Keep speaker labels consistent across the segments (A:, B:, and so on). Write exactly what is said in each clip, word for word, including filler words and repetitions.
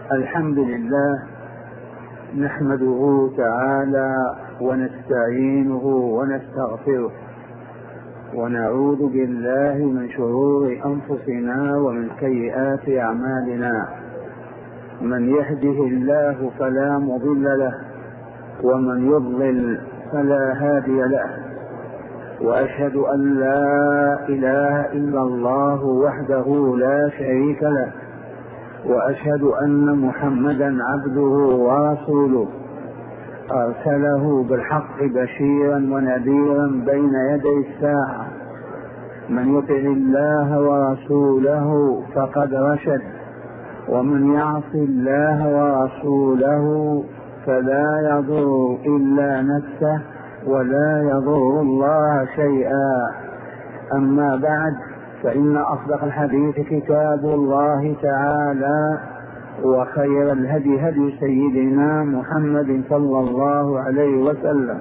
A: الحمد لله نحمده تعالى ونستعينه ونستغفره ونعوذ بالله من شرور أنفسنا ومن سيئات أعمالنا. من يهده الله فلا مضل له ومن يضلل فلا هادي له، وأشهد أن لا إله إلا الله وحده لا شريك له، وأشهد أن محمدا عبده ورسوله أرسله بالحق بشيرا ونذيرا بين يدي الساعة. من يطع الله ورسوله فقد رشد، ومن يعص الله ورسوله فلا يضر إلا نفسه ولا يضر الله شيئا. أما بعد، فإن أصدق الحديث كتاب الله تعالى، وخير الهدي هدي سيدنا محمد صلى الله عليه وسلم،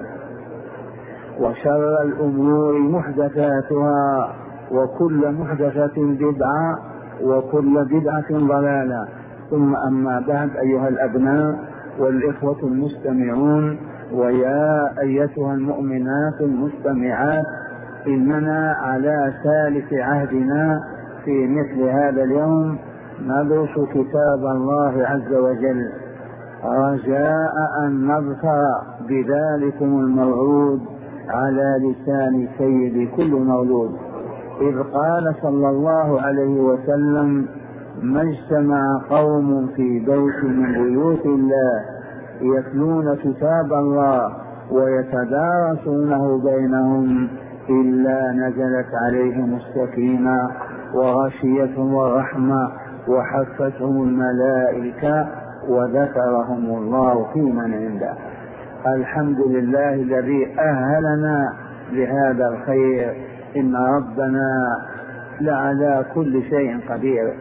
A: وشر الأمور محدثاتها، وكل محدثة بدعة، وكل بدعة ضلالة. ثم أما بعد، أيها الأبناء والإخوة المستمعون، ويا أيتها المؤمنات المستمعات، إننا على ثالث عهدنا في مثل هذا اليوم ندرس كتاب الله عز وجل، رجاء أن نظفر بذلكم الموعود على لسان سيد كل مولود، إذ قال صلى الله عليه وسلم: ما اجتمع قوم في بيت من بيوت الله يتلون كتاب الله ويتدارسونه بينهم إلا نزلت عليهم السكينة وغشيتهم الرحمة وحفتهم الملائكة وذكرهم الله في من عنده. الحمد لله الذي أهلنا لهذا الخير، إن ربنا لعلى كل شيء قدير.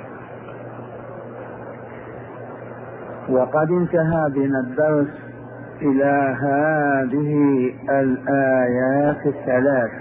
A: وقد انتهى بنا الدرس إلى هذه الآيات الثلاث،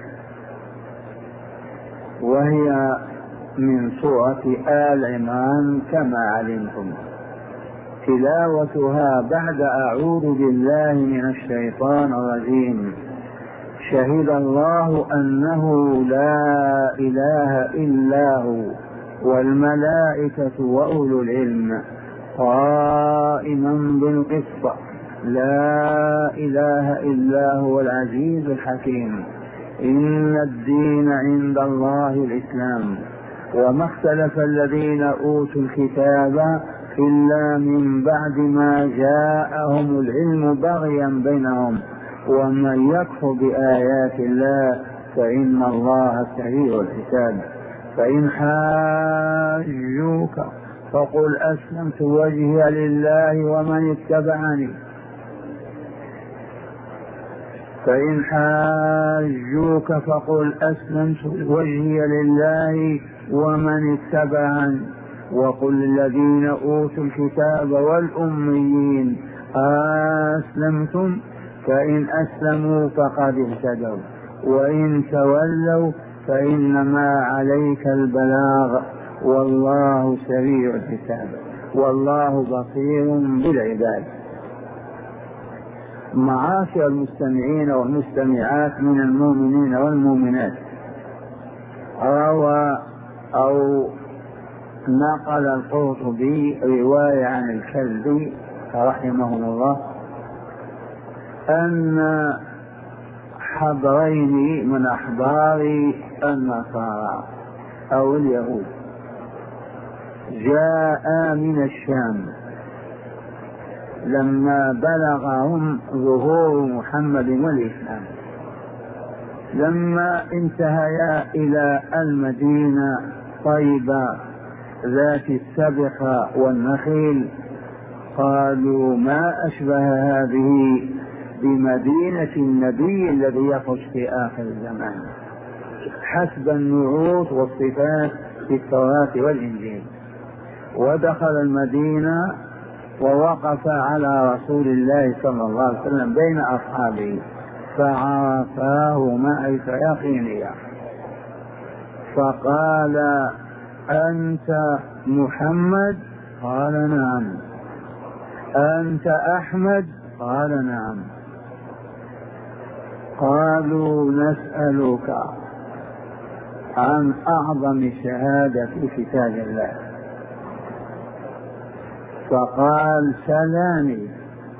A: وهي من سورة آل عمران كما علمتم. تلاوتها بعد أعوذ بالله من الشيطان الرجيم. شهد الله أنه لا إله إلا هو والملائكة وأولو العلم قائما بالقسط لا إله إلا هو العزيز الحكيم. إن الدين عند الله الإسلام، وما اختلف الذين أوتوا الكتاب إلا من بعد ما جاءهم العلم بغيا بينهم، ومن يكفر بآيات الله فإن الله سريع الحساب. فإن حاجوك فقل أسلمت وجهي لله ومن اتبعني فإن حاجوك فقل أسلمت وجهي لله ومن اتبعني وقل للذين أوتوا الكتاب والأميين أسلمتم فإن أسلموا فقد اهتدوا وإن تولوا فإنما عليك البلاغ والله سريع الحساب والله بصير بالعباد. معاشر المستمعين والمستمعات من المؤمنين والمؤمنات، روى أو نقل القرطبي رواية عن الكلبي رحمه الله أن حبرين من أحبار النصارى أو اليهود جاء من الشام لما بلغهم ظهور محمد والإسلام. لما انتهيا إلى المدينة طيبة ذات السبخة والنخيل قالوا: ما أشبه هذه بمدينة النبي الذي يخرج في آخر الزمان حسب النعوت والصفات في التوراة والإنجيل. ودخل المدينة ووقف على رسول الله صلى الله عليه وسلم بين أصحابه فعرفاه معرفة يقينية، فقال: أنت محمد؟ قال نعم. أنت أحمد؟ قال نعم. قالوا نسألك عن أعظم شهادة في كتاب الله. فقال سلاني.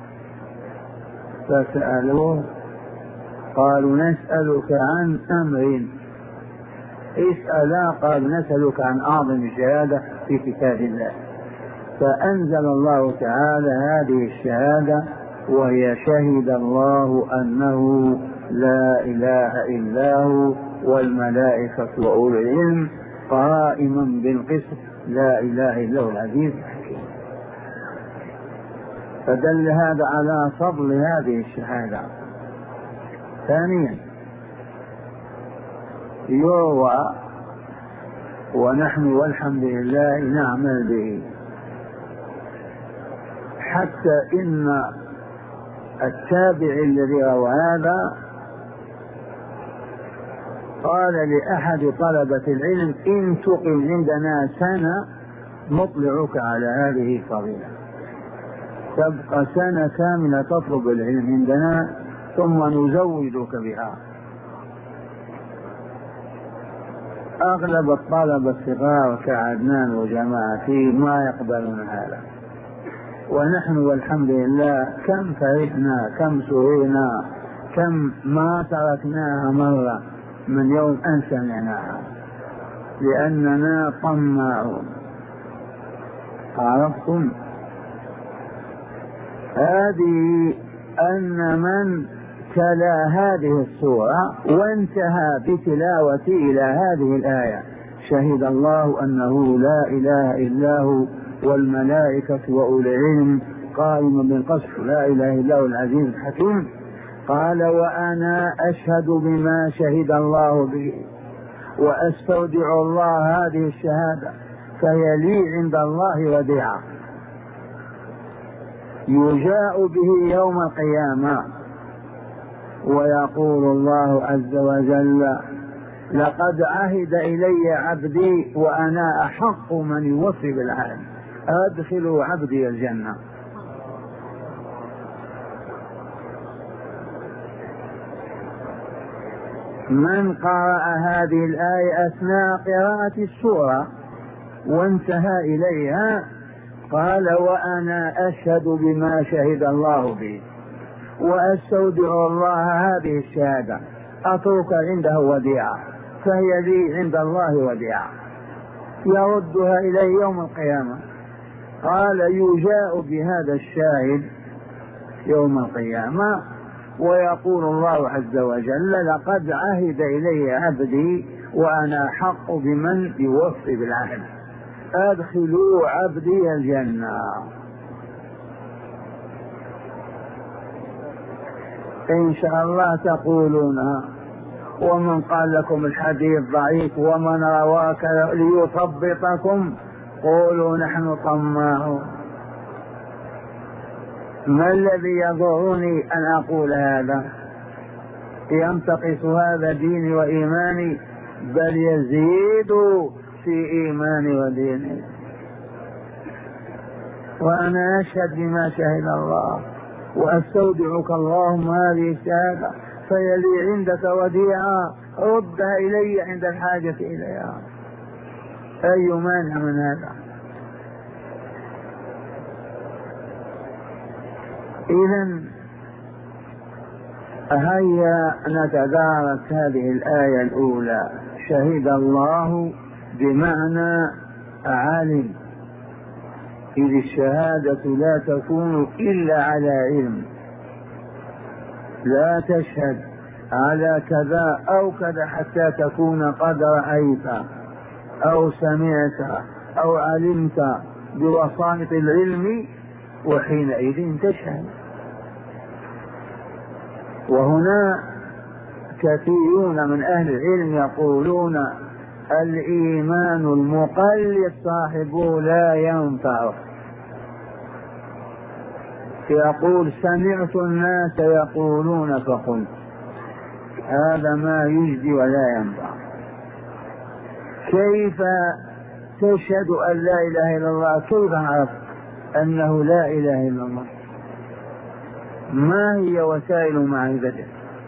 A: فسألوه قالوا نسألك عن أمر. اسألا. قال نسألك عن أعظم شهادة في كتاب الله. فأنزل الله تعالى هذه الشهادة وهي شهد الله أنه لا إله إلا هو والملائكة وأولو العلم قائما بالقسط لا إله إلا هو العزيز الحكيم. فدل هذا على فضل هذه الشهادة. ثانيا يروى ونحن والحمد لله نعمل به، حتى إن التابع الذي روى هذا قال لأحد طلبة العلم إن تقم عندنا سنة نطلعك على هذه الفضيلة، تبقى سنة كاملة تطلب العلم عندنا ثم نزودك بها. أغلب الطلبة الصغار كعدنان وجماعته ما يقبلون هذا، ونحن والحمد لله كم فرحنا كم سررنا كم ما تركناها مرة من يوم أن سمعناها، لأننا طماعون. عرفتم؟ هذه أن من تلا هذه السورة وانتهى بتلاوته إلى هذه الآية شهد الله أنه لا إله إلا هو والملائكة وأولي العلم قائما بالقسط لا إله إلا هو العزيز الحكيم. قال وأنا أشهد بما شهد الله به وأستودع الله هذه الشهادة فهي لي عند الله وديعة يجاء به يوم القيامة ويقول الله عز وجل لقد عهد إلي عبدي وأنا أحق من يوفي بالعهد أدخلوا عبدي الجنة. من قرأ هذه الآية أثناء قراءة السورة وانتهى إليها قال وأنا أشهد بما شهد الله به وأستودع الله هذه الشهادة أترك عنده وديعة فهي لي عند الله وديعة يردها إليه يوم القيامة. قال يجاء بهذا الشاهد يوم القيامة ويقول الله عز وجل لقد عهد إلي عبدي وأنا حق بمن يوفي بالعهد أدخلوا عبدي الجنة. إن شاء الله تقولون ومن قال لكم الحديث ضعيف ومن رواك ليثبطكم قولوا نحن طماعون. ما الذي يضرني أن أقول هذا؟ ينتقص هذا ديني وإيماني؟ بل يزيد في إيماني وديني. وأنا أشهد بما شهد الله وأستودعك اللهم هذه الشهادة فهي لي عندك وديعة ردها إلي عند الحاجة إليها. أي مانع من هذا؟ إذن هيا نتدارك هذه الآية الأولى. شهد الله بمعنى علم، إذ الشهادة لا تكون إلا على علم. لا تشهد على كذا أو كذا حتى تكون قد رأيت أو سمعت أو علمت بوسائط العلم وحينئذ تشهد. وهنا كثيرون من أهل العلم يقولون الإيمان المقلد صاحبه لا ينفع. يقول سمعت الناس يقولون فقلت، هذا ما يجدي ولا ينفع. كيف تشهد أن لا إله إلا الله، كيف عرفت أنه لا إله إلا الله؟ ما هي وسائل معرفته؟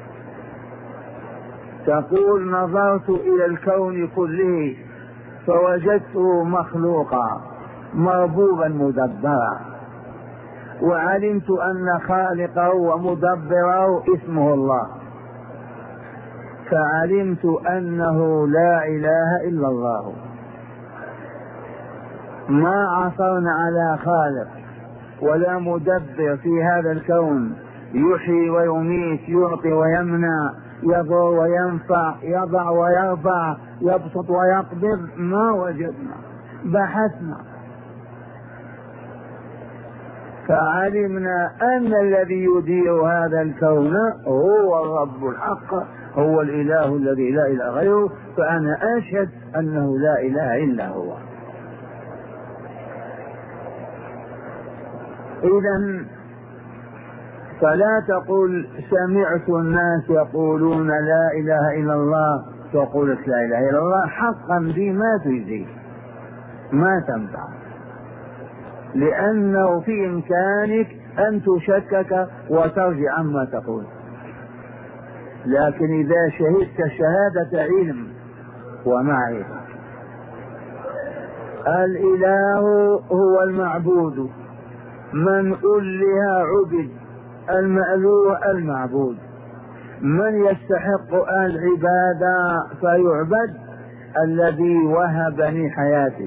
A: تقول نظرت إلى الكون كله فوجدته مخلوقا مربوبا مدبرا، وعلمت أن خالقه ومدبره اسمه الله، فعلمت أنه لا إله إلا الله. ما عثرنا على خالق ولا مدبر في هذا الكون يحيي ويميت، يعطي ويمنع، يضر وينفع، يضع ويرفع، يبسط ويقبض، ما وجدنا. بحثنا فعلمنا أن الذي يدير هذا الكون هو الرب الحق، هو الإله الذي لا إله غيره، فأنا أشهد أنه لا إله إلا هو. إذن فلا تقل سمعت الناس يقولون لا إله إلا الله فقلت لا إله إلا الله، حقا دي ما تجزي، ما تنفع، لأنه في إمكانك أن تشكك وترجع عما تقول. لكن إذا شهدت شهادة علم ومعرفة، الإله هو المعبود، من أله عبد، المألوه المعبود، من يستحق العبادة فيعبد، الذي وهبني حياتي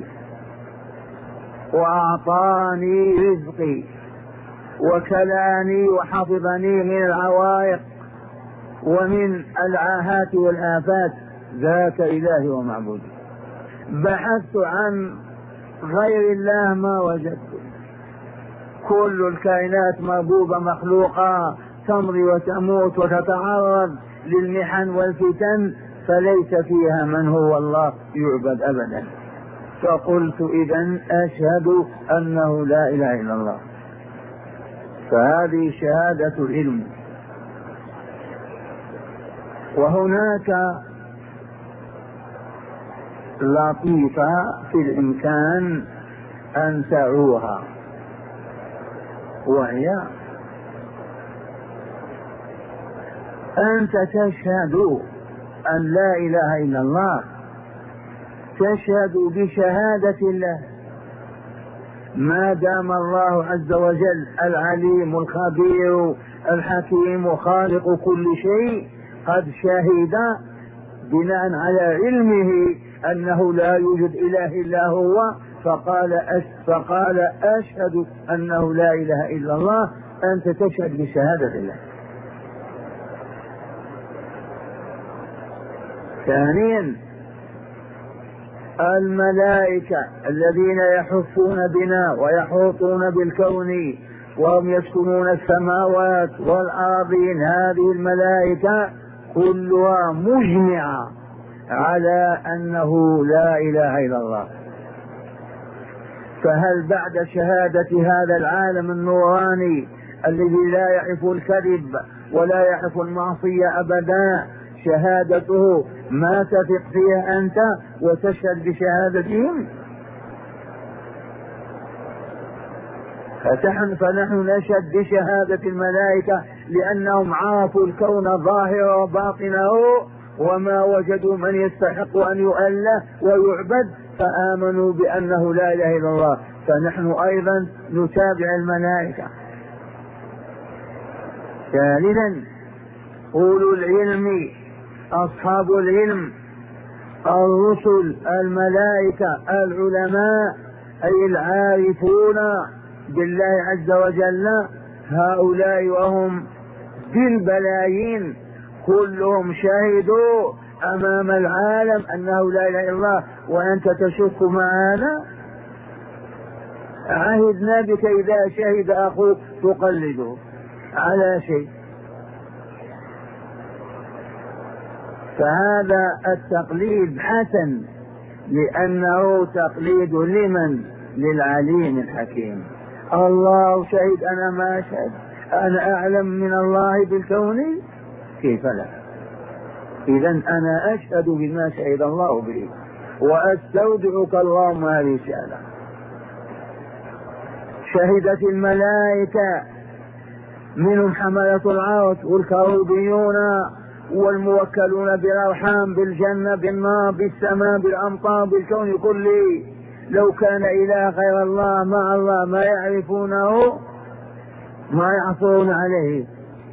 A: وأعطاني رزقي وكلاني وحفظني من العوائق ومن العاهات والآفات، ذاك إلهي ومعبودي. بحثت عن غير الله ما وجدت. كل الكائنات مربوبة مخلوقة تمضي وتموت وتتعرض للمحن والفتن، فليس فيها من هو الله يعبد أبدا. فقلت إذن أشهد أنه لا إله إلا الله. فهذه شهادة العلم. وهناك لطيفة في الإمكان أن تعوها، وهي أنت تشهد أن لا إله إلا الله، تشهد بشهادة الله، ما دام الله عز وجل العليم الخبير الحكيم خالق كل شيء قد شهد بناء على علمه أنه لا يوجد إله إلا هو، فقال أش فقال أشهد أنه لا إله إلا الله. أنت تشهد بشهادة الله. ثانيا، الملائكة الذين يحفون بنا ويحوطون بالكون وهم يسكنون السماوات والأرضين، هذه الملائكة كلها مجمعة على أنه لا إله إلا الله. فهل بعد شهادة هذا العالم النوراني الذي لا يعرف الكذب ولا يعرف المعصية أبدا شهادته ما تثق فيها أنت وتشهد بشهادتهم؟ فنحن نشهد بشهادة الملائكة لأنهم عرفوا الكون ظاهره وباطنه وما وجدوا من يستحق أن يؤله ويعبد فآمنوا بأنه لا إله إلا الله. فنحن أيضا نتابع الملائكة. ثالثا، أولو العلم، أصحاب العلم، الرسل، الملائكة، العلماء، أي العارفون بالله عز وجل، هؤلاء وهم بالبلايين كلهم شهدوا أمام العالم أنه لا إله إلا الله، وأنت تشك معنا؟ عهدنا بك إذا شهد أخوك تقلده على شيء. فهذا التقليد حسن لأنه تقليد لمن؟ للعليم الحكيم. الله شهد، أنا ما أشهد، أنا أعلم من الله بالكون، كيف لا؟ إذن أنا أشهد بما شهد الله به. وأستودعك اللهم هذه الشهادة. شهدت الملائكة منهم حملة العرش والكروبيون والموكلون بالأرحام بالجنة بالنار بالسماء بالأمطار بالكون كله، لو كان إله غير الله مع الله ما يعرفونه ما يعصون عليه،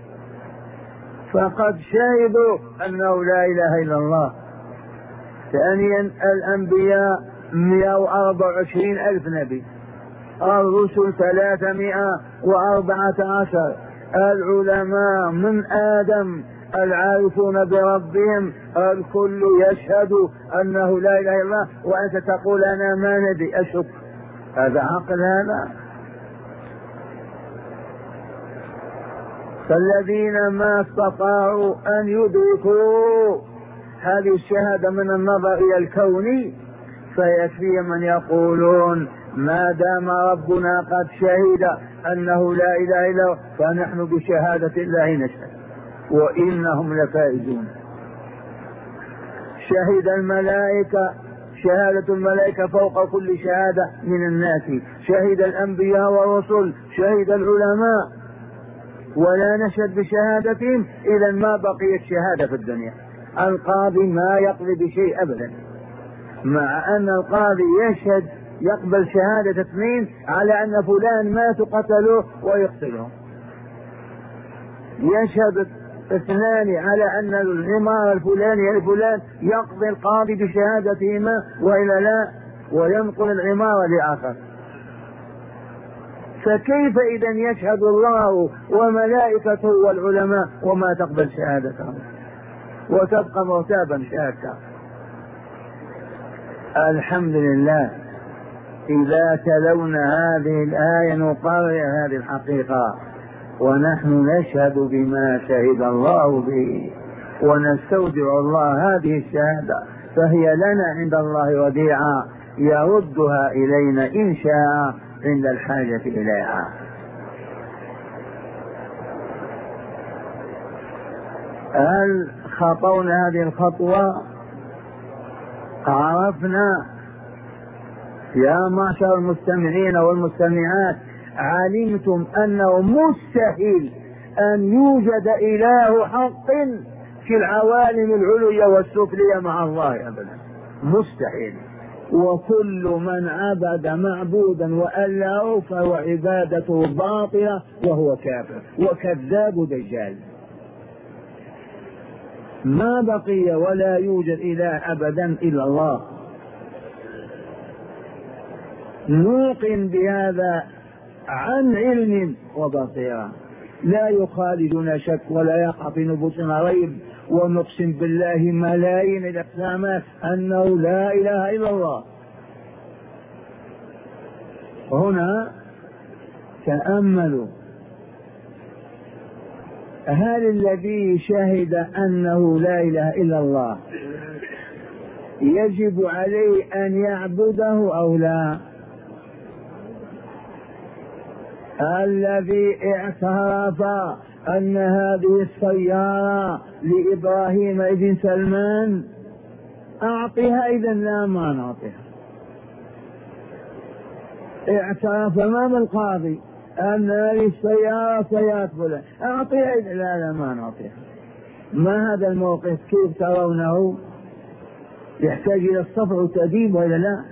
A: فقد شهدوا أنه لا إله إلا الله. ثانيا الأنبياء مئة وأربعة وعشرين ألف نبي، الرسل ثلاثمائة وأربعة عشر، العلماء من آدم العارفون بربهم الكل يشهد أنه لا إله إلا الله، وأنت تقول أنا ما ندري أشك؟ هذا عقل هذا؟ فالذين ما استطاعوا أن يدركوا هذه الشهادة من النظر إلى الكون فيكفي من يقولون ما دام ربنا قد شهد أنه لا إله إلا هو فنحن بشهادة الله نشهد وإنهم لفائزون. شهد الملائكة، شهادة الملائكة فوق كل شهادة من الناس، شهد الأنبياء والرسل، شهد العلماء، ولا نشهد بشهادتهم إذا ما بقيت شهادة في الدنيا. القاضي ما يقضي بشيء أبدا، مع أن القاضي يشهد يقبل شهادة اثنين على أن فلان مات قتلوه ويقتلهم، يشهد اثنان على أن العمارة الفلانية الفلان يقضي القاضي بشهادتهما وإلا لا وينقل العمارة لآخر. فكيف إذا يشهد الله وملائكته والعلماء وما تقبل شهادتهم وتبقى مرتابا شاكا؟ الحمد لله إذا تلونا هذه الآية نقرر هذه الحقيقة، ونحن نشهد بما شهد الله به ونستودع الله هذه الشهادة، فهي لنا عند الله وديعة يردها إلينا إن شاء عند الحاجة إليها. هل خطونا هذه الخطوة؟ عرفنا يا معشر المستمعين والمستمعات، علمتم أنه مستحيل أن يوجد إله حق في العوالم العليا والسفلية مع الله أبدا، مستحيل. وكل من عبد معبودا وأله فهو عبادته باطلة وهو كافر وكذاب دجال. ما بقي ولا يوجد إله أبدا إلا الله. نوقن بهذا عن علم وبصيرة، لا يخالجنا شك ولا يقع في نفوسنا ريب، ونقسم بالله ملايين الأقسامات أنه لا إله إلا الله. هنا تأملوا، هل الذي شهد أنه لا إله إلا الله يجب عليه أن يعبده أو لا؟ الذي اعترف أن هذه السيارة لإبراهيم ابن سلمان أعطيها إذا لا ما نعطيها. اعترف أمام القاضي أن هذه السيارة سيارة فلان أعطيها إذا لا لا ما نعطيها. ما هذا الموقف كيف ترونه؟ يحتاج إلى الصبر والتأديب وإلا لا؟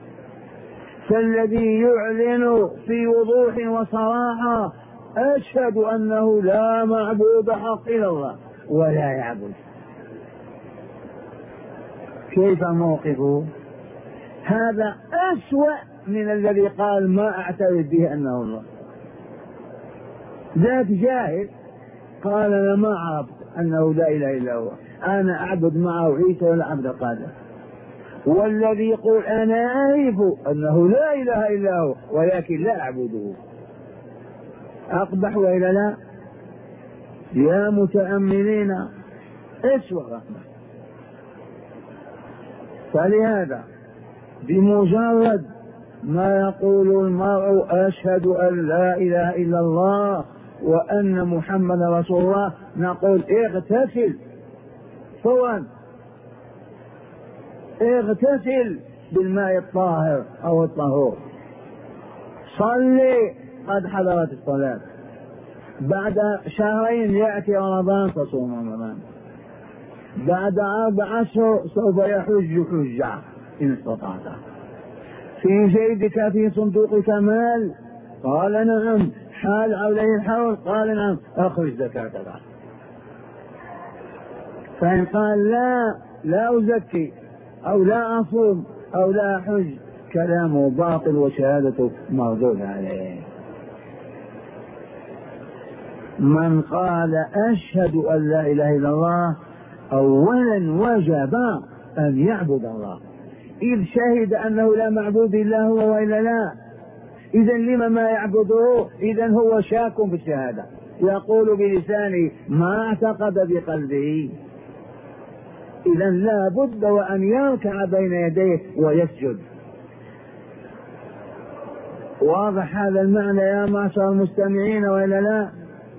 A: فالذي يعلن في وضوح وصراحة أشهد أنه لا معبود حق إلا الله ولا يعبد، كيف موقفه؟ هذا أسوأ من الذي قال ما أعترف به أنه الله. ذات جاهل قال أنا ما عرفت أنه لا إله إلا هو، أنا أعبد معه عيسى ولا عبد القادر. والذي يقول أنا أعرف أنه لا إله إلا هو ولكن لا أعبده أقبح وإلا لا؟ يا متأملين أسوأ رحمة. فلهذا بمجرد ما يقول المرء أشهد أن لا إله إلا الله وأن محمد رسول الله نقول اغتسل فورا، اغتسل بالماء الطاهر أو الطهور، صلي قد حضرت الصلاة، بعد شهرين يأتي رمضان تصوم رمضان، بعد أربع أشهر سوف يحج حجة إن استطعت. في جيبك في صندوقك مال؟ قال نعم. حال عليه الحول؟ قال نعم. أخرج زكاتك. فإن قال لا لا أزكي أو لا أصوم أو لا أحج، كلامه باطل وشهادته مردود عليه. من قال أشهد أن لا إله إلا الله أولا وجب أن يعبد الله، إذ شهد أنه لا معبود إلا هو وإلا لا. إذا لما ما يعبده؟ إذا هو شاك بالشهادة، يقول بلسانه ما اعتقد بقلبه. إذا لا بد وأن يركع بين يديه ويسجد. واضح هذا المعنى يا معشر المستمعين وإلا لا؟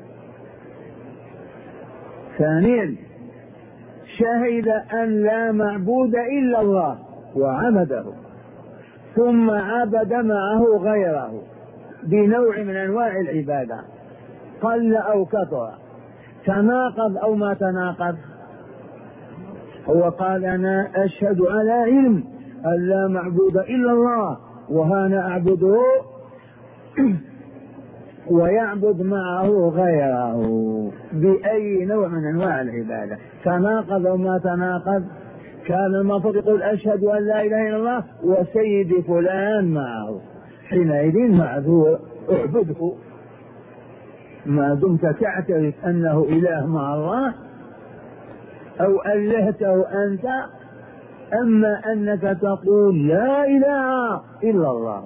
A: ثانيا، شهد أن لا معبود إلا الله وعبده، ثم عبد معه غيره بنوع من أنواع العبادة قل أو كثر، تناقض أو ما تناقض. هو قال أنا أشهد على علم أن لا معبود إلا الله وهنا أعبده، ويعبد معه غيره بأي نوع من أنواع العبادة، تناقض أو ما تناقض. كان المفروض يقول أشهد أن لا إله إلا الله وسيدي فلان معه، حينئذ معذور اعبده ما دمت تعترف أنه إله مع الله أو ألهته أنت. أما أنك تقول لا إله إلا الله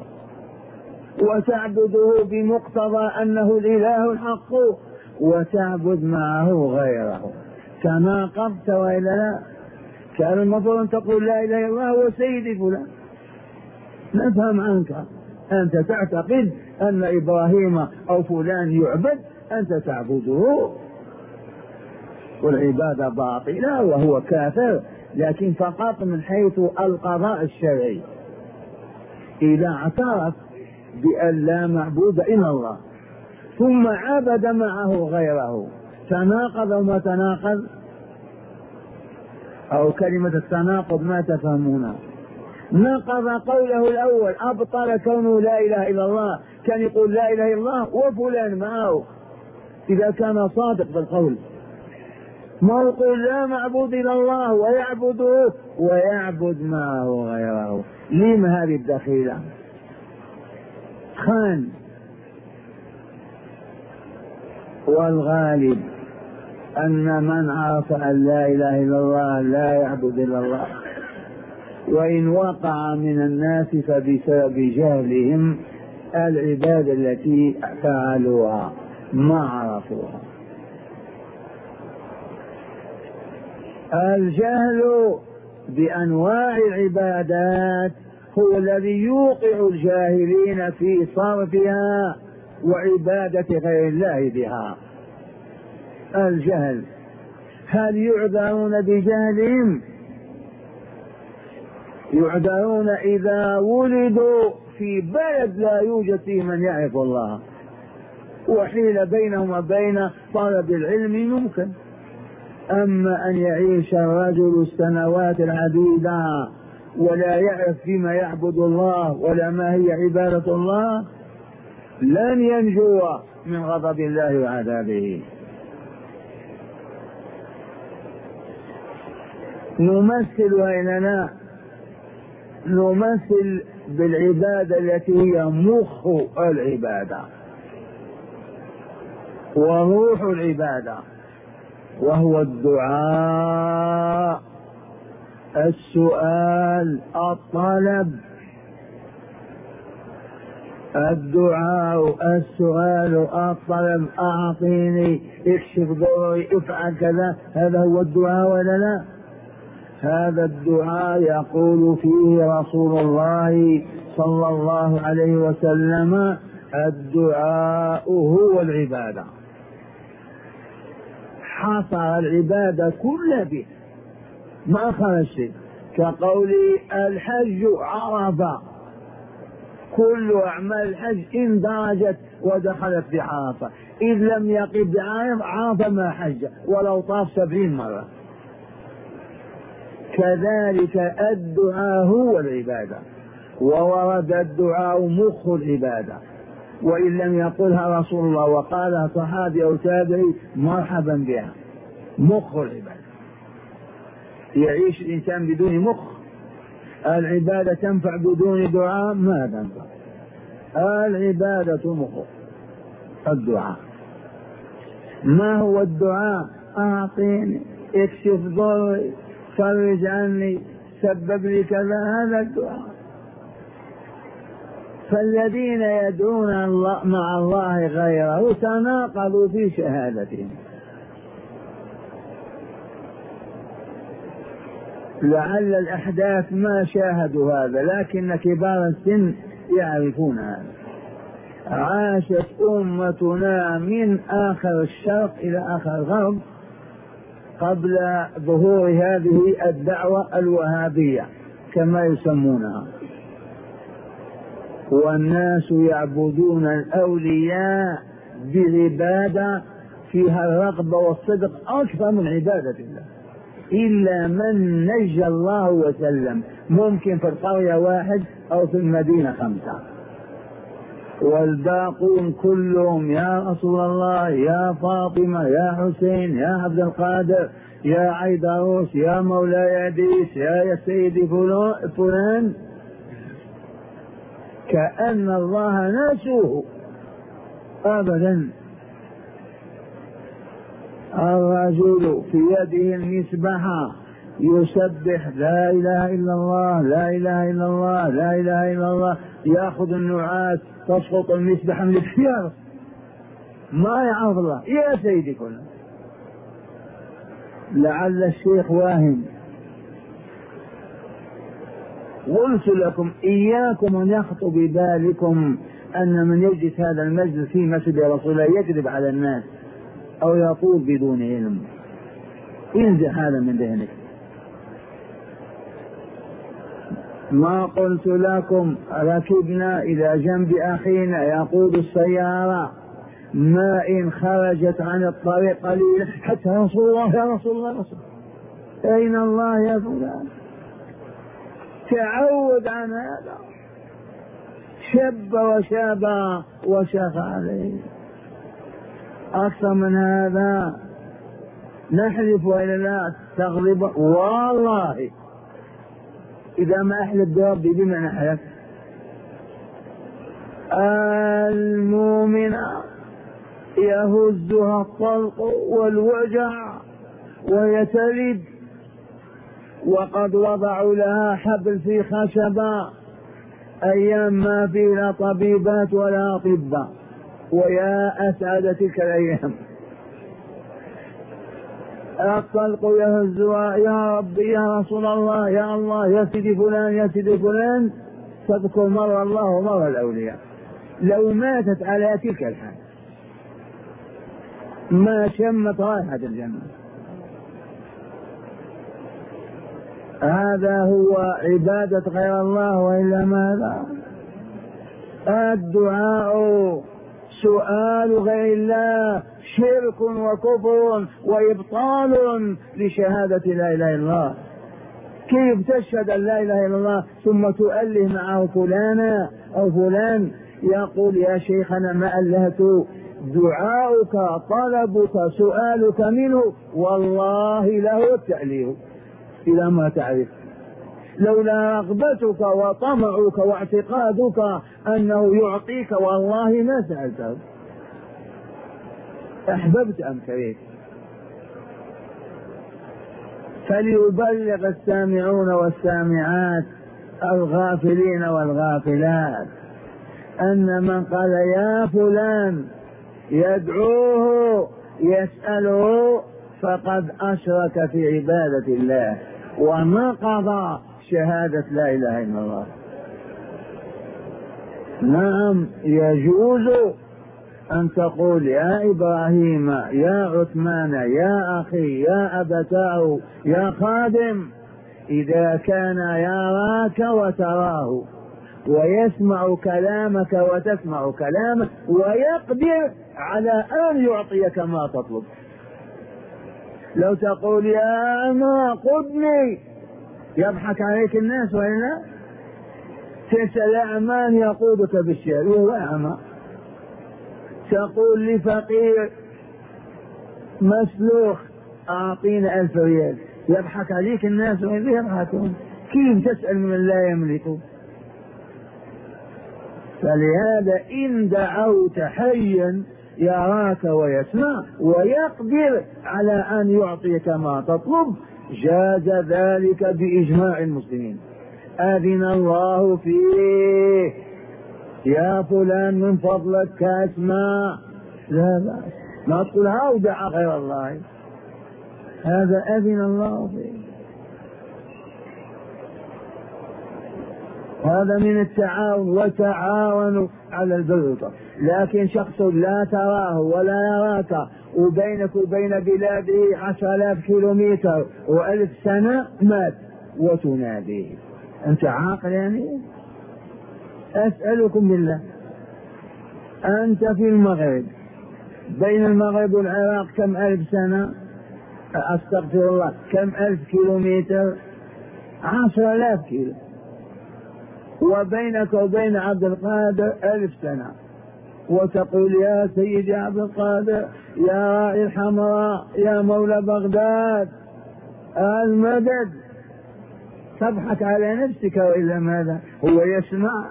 A: وتعبده بمقتضى أنه الإله الحق وتعبد معه غيره، تناقضت وإلا لا؟ كان المفروض أن تقول لا إله إلا الله وسيدي فلان، نفهم عنك أنت تعتقد أن إبراهيم أو فلان يعبد، أنت تعبده والعبادة باطلة وهو كافر، لكن فقط من حيث القضاء الشرعي. إذا اعترف بأن لا معبود إلا الله ثم عبد معه غيره، تناقض أو ما تناقض؟ أو كلمة التناقض ما تفهمونها؟ نقض قوله الأول، أبطل كونه لا إله إلا الله، كان يقول لا إله إلا الله وفلان معه إذا كان صادق بالقول، ما يقول لا معبود إلا الله ويعبده ويعبد معه غيره. لما هذه الدخيلة؟ خان. والغالب أن من عرف أن لا إله إلا الله لا يعبد إلا الله، وإن وقع من الناس فبسبب جهلهم العبادة التي فعلوها ما عرفوها. الجهل بأنواع العبادات هو الذي يوقع الجاهلين في صرفها وعبادة غير الله بها. الجهل، هل يعذرون بجهلهم؟ يعذرون إذا ولدوا في بلد لا يوجد فيه من يعرف الله، وحيل بينهم وبين طلب العلم ممكن. أما أن يعيش الرجل السنوات العديدة ولا يعرف فيما يعبد الله ولا ما هي عبادة الله، لن ينجو من غضب الله وعذابه. نمثل بيننا نمثل بالعبادة التي هي مخ العبادة وروح العبادة، وهو الدعاء، السؤال، الطلب. الدعاء، السؤال، الطلب، أعطيني، اكشف ضري، افعل كذا، هذا هو الدعاء ولا لا؟ هذا الدعاء يقول فيه رسول الله صلى الله عليه وسلم الدعاء هو العبادة، حصر العبادة كلها به ما خرج شيء. كقول الحج عرفة، كل أعمال الحج اندرجت ودخلت في عرفة، إذ لم يقف بعرفة ما حج ولو طاف سبعين مرة. كذلك الدعاء هو العبادة، وورد الدعاء مخ العبادة، وإن لم يقلها رسول الله وقالها صحابي أو تابعي مرحبا بها، مخ العبادة. يعيش الإنسان بدون مخ؟ العبادة تنفع بدون دعاء؟ ما تنفع. العبادة مخ الدعاء. ما هو الدعاء؟ أعطيني، اكشف ضري، فرج عني، سبب لي كذا، هذا الدعاء. فالذين يدعون الله مع الله غيره تناقضوا في شهادتهم. لعل الأحداث ما شاهدوا هذا، لكن كبار السن يعرفون هذا. عاشت أمتنا من آخر الشرق إلى آخر الغرب قبل ظهور هذه الدعوة الوهابية كما يسمونها، والناس يعبدون الأولياء بعبادة فيها الرغبة والصدق أكثر من عبادة الله، إلا من نجى الله وسلم، ممكن في القرية واحد أو في المدينة خمسة، والباقون كلهم يا رسول الله، يا فاطمة، يا حسين، يا عبد القادر، يا عيدروس، يا مولاي عديس، يا سيدي فلان، كأن الله نسوه أبدا. الرجل في يده المسبحة يسبح لا إله إلا الله، لا إله إلا الله، لا إله إلا الله، يأخذ النعاس تسقط المسبحة من الخيار، ما يعرف الله. يا سيدي كله، لعل الشيخ واهم. قلت لكم إياكم أن يخطر ببالكم أن من يجلس هذا المجلس في مسجد رسول الله يكذب على الناس أو يطول بدون علم. انزع هذا من ذهنك. ما قلت لكم ركبنا إلى جنب أخينا يقود السيارة، ما إن خرجت عن الطريق قليلا حتى رسول الله يا رسول الله رسول الله. أين الله يا فلان؟ تعود عن هذا، شب وشاب وشاخ عليه. أكثر من هذا نحلف وإلا لا تغلب، والله إذا ما أحلف بربي بما نحلف. المؤمن يهزها الطلق والوجع ويتلد، وقد وضعوا لها حبل في خشبة، أيام ما في لا طبيبات ولا أطباء، ويا أسعد تلك الأيام. الطلق يهزها، يا ربي يا رسول الله يا الله يا سيدي فلان يا سيدي فلان، تذكر مرة الله ومرة الأولياء. لو ماتت على تلك الحال ما شمت رائحة الجنة. هذا هو عبادة غير الله، وإلا ماذا؟ الدعاء سؤال غير الله شرك وكفر وإبطال لشهادة لا إله إلا الله. كيف تشهد أن لا إله إلا الله ثم تؤله معه فلانا أو فلان؟ يقول يا شيخنا ما ألهت دعاؤك طلبك سؤالك منه والله له التأليه إلى ما تعرف، لولا رغبتك وطمعك واعتقادك أنه يعطيك والله ما سألته، أحببت أم كرهت. فليبلغ السامعون والسامعات الغافلين والغافلات أن من قال يا فلان يدعوه يسأله فقد أشرك في عبادة الله ونقض شهادة لا إله إلا الله. نعم يجوز أن تقول يا إبراهيم يا عثمان يا أخي يا أبتاه يا خادم، إذا كان يراك وتراه ويسمع كلامك وتسمع كلامه ويقدر على أن يعطيك ما تطلب. لو تقول يا أما قدني يضحك عليك الناس وإلا تسأل أعمان يقودك بالشعر وهو أعمى. تقول لفقير مسلوخ أعطينا ألف ريال يضحك عليك الناس وإلا يضحكون. كيف تسأل من لا يملكون؟ فلهذا إن دعوت حيا يراك ويسمع ويقدر على أن يعطيك ما تطلب جاز ذلك بإجماع المسلمين. أذن الله فيه يا فلان من فضلك اسمع، لا بأس، ما تقول هودع غير الله، هذا أذن الله فيه. هذا من التعاون، وتعاونوا على البر والتقوى. لكن شخص لا تراه ولا يراك وبينك وبين بلاده عشر آلاف كيلومتر وألف سنة مات وتناديه، أنت عاقل يعني؟ أسألكم بالله، أنت في المغرب، بين المغرب والعراق كم ألف سنة؟ أستغفر الله، كم ألف كيلومتر؟ عشر آلاف كيلو. وبينك وبين عبد القادر ألف سنة، وتقول يا سيدي عبد القادر يا راعي الحمراء يا مولى بغداد المدد. تضحك على نفسك وإلا ماذا؟ هو يسمع،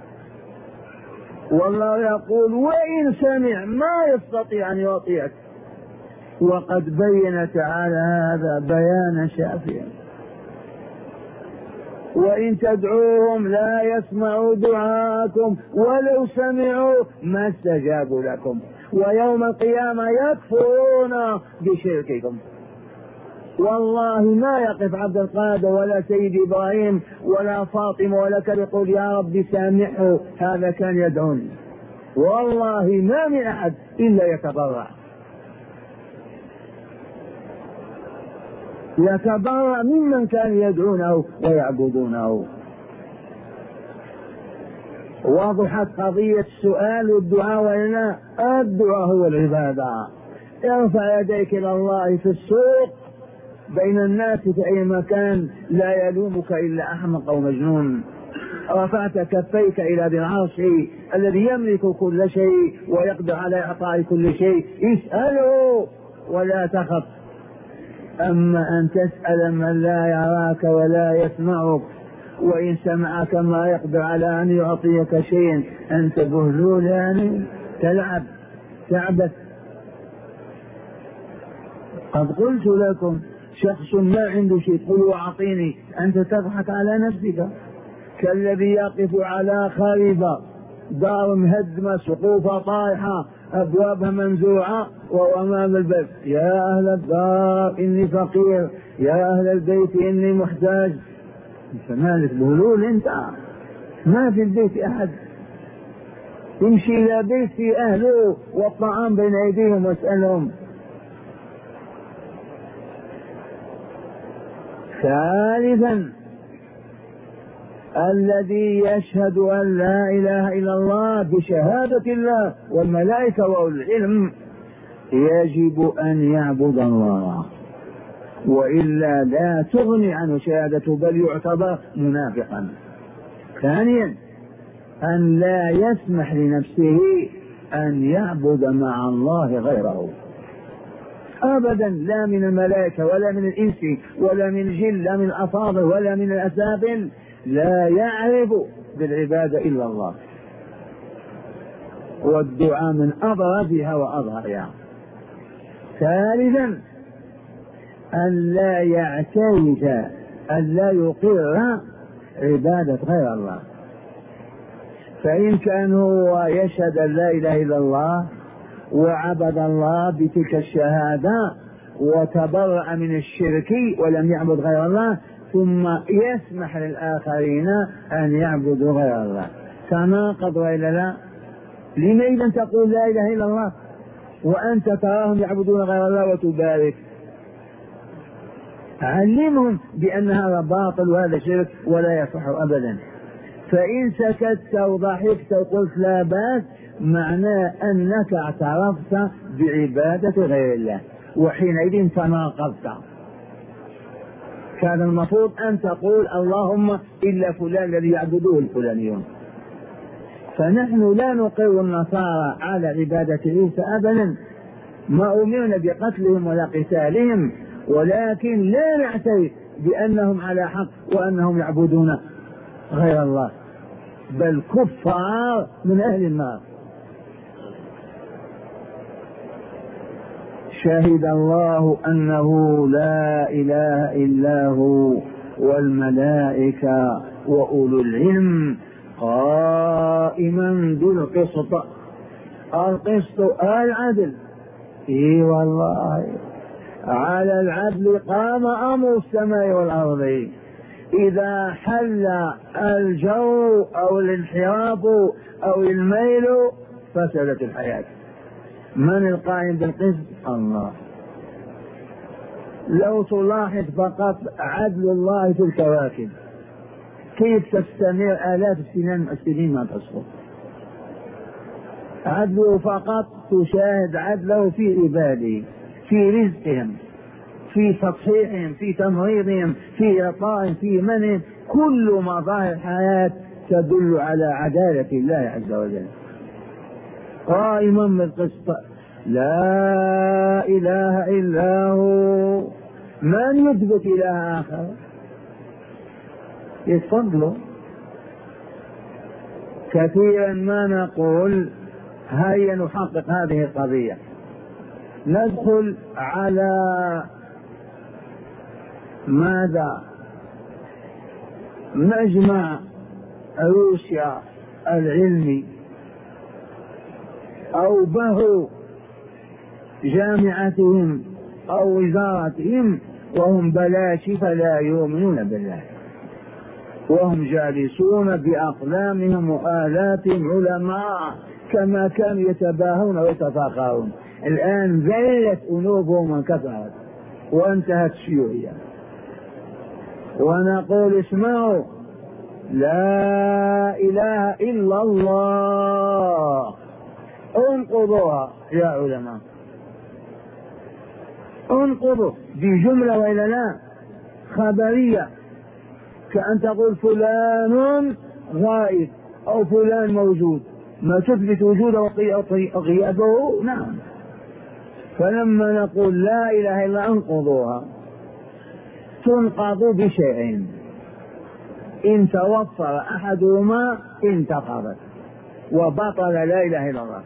A: والله يقول وإن سمع ما يستطيع أن يعطيك، وقد بين تعالى هذا بيانا شافيا. وإن تدعوهم لا يسمعوا دعاءكم ولو سمعوا ما استجابوا لكم، ويوم القيامة يكفرون بشرككم. والله ما يقف عبد القادر ولا سيد إبراهيم ولا فاطمة ولا كان يقول يا رب سامحه هذا كان يدعوني، والله ما من أحد إلا يتبرع، يتبرأ ممن كان يدعونه ويعبدونه. وضحت قضية السؤال والدعاء وإلا؟ الدعاء هو العبادة. ارفع يديك إلى الله في السوق بين الناس في أي مكان لا يلومك إلا أحمق أو مجنون. رفعت كفيك إلى ذي العرش الذي يملك كل شيء ويقدر على إعطاء كل شيء، اسأله ولا تخف. أما أن تسأل من لا يراك ولا يسمعك، وإن سمعك ما يقدر على أن يعطيك شيء، أنت بهلول يعني تلعب تعبث. قد قلت لكم شخص ما عنده شيء تقول أعطيني، أنت تضحك على نفسك. كالذي يقف على خريبة دار مهدمة سقوفها طايحة أبوابها منزوعة وهو أمام الباب، يا أهل الدار إني فقير، يا أهل البيت إني محتاج. أنت مالك بهلول؟ أنت ما في البيت أحد، يمشي إلى بيت في أهله والطعام بين أيديهم واسألهم. ثالثا الذي يشهد أن لا إله إلا الله بشهادة الله والملائكة وأولي العلم يجب أن يعبد الله، وإلا لا تغني عنه شهادته بل يعتبر منافقا. ثانيا أن لا يسمح لنفسه أن يعبد مع الله غيره أبدا، لا من الملائكة ولا من الإنس ولا من الجن لا من الأفاضل ولا من الأسافل، لا يعرف بالعبادة إلا الله، والدعاء من أبرزها وأظهرها. ثالثا أن لا يعترف أن لا يقر عبادة غير الله. فإن كان هو يشهد أن لا إله إلا الله وعبد الله بتلك الشهادة وتبرأ من الشرك ولم يعبد غير الله، ثم يسمح للآخرين أن يعبدوا غير الله، تناقض وإلا لا؟ لماذا تقول لا إله إلا الله وأنت تراهم يعبدون غير الله وتبارك؟ علمهم بأن هذا باطل وهذا شرك ولا يصح أبدا. فإن سكت وضحكت وقلت لا بأس معناه أنك اعترفت بعبادة غير الله، وحينئذ تناقضت. كان المفروض أن تقول اللهم إلا فلان الذي يعبدوه الفلانيون. فنحن لا نقر النصارى على عبادة عيسى أبدا، ما أمرنا بقتلهم ولا قتالهم، ولكن لا نعترف بأنهم على حق وأنهم يعبدون غير الله، بل كفار من أهل النار. شهد الله أنه لا إله إلا هو والملائكة وأولو العلم قائما بالقسط. القسط العدل، اي والله على العدل قام أمر السماء والأرض. إذا حل الجو أو الانحراف أو الميل فسدت الحياة. من القائم بالقسط؟ الله. لو تلاحظ فقط عدل الله في الكواكب كيف تستمر آلاف السنين السنين ما تسقط. عدله فقط، تشاهد عدله في عباده، في رزقهم، في تصحيحهم، في تمريضهم، في إعطائهم، في منهم. كل مظاهر الحياة تدل على عدالة الله عز وجل. قائما بالقسط لا إله إلا هو. من يثبت إله آخر؟ يتفضلوا. كثيرا ما نقول هيا نحقق هذه القضية، ندخل على ماذا؟ مجمع روسيا العلمي أو به جامعتهم أو وزارتهم وهم بلاشي فلا يؤمنون بالله، وهم جالسون بأقلامهم وآلاتهم علماء كما كانوا يتباهون ويتفاخرون. الآن ذلت أنوبهم وانكسرت وانتهت الشيوعية. ونقول اسمعوا، لا إله إلا الله، انقضوها يا علماء، انقضوا. دي جملة وإلا لا؟ خبرية، كأن تقول فلان غائب أو فلان موجود، ما تثبت وجوده وغيابه. نعم. فلما نقول لا إله إلا انقضوها، تنقض بشيئين، إن توفر أحدهما انتقضت وبطل لا إله إلا الله.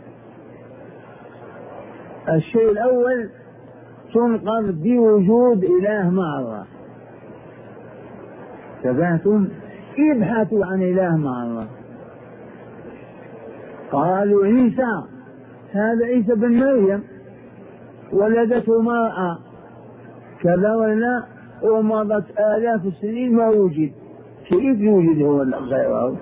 A: الشيء الأول تنقض بوجود إله مع الله. تبعتم؟ ابحثوا عن إله مع الله. قالوا عيسى، هذا عيسى بن مريم ولدته مرأة كذا ولا، ومضت آلاف السنين ما وجد، كيف يوجد هو غيره؟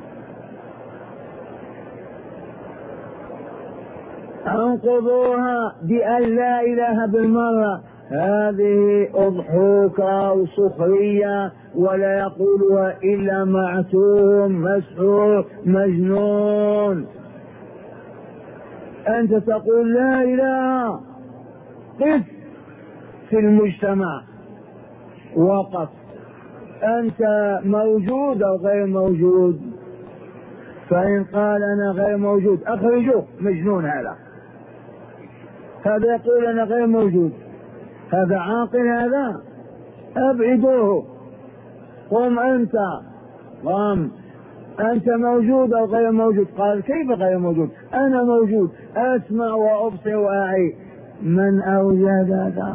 A: انقضوها بأن لا إله بالمرة. هذه أضحوكة وسخرية ولا يقولها إلا معتوم مسحور مجنون. أنت تقول لا إله، قف في المجتمع وقف، أنت موجود أو غير موجود؟ فإن قال أنا غير موجود أخرجوه، مجنون هذا. هذا يقول أنا غير موجود، هذا عاقل، هذا أبعدوه. قم أنت، قم أنت موجود أو غير موجود؟ قال كيف غير موجود؟ أنا موجود، أسمع وأبصر وأعي. من أوجدك؟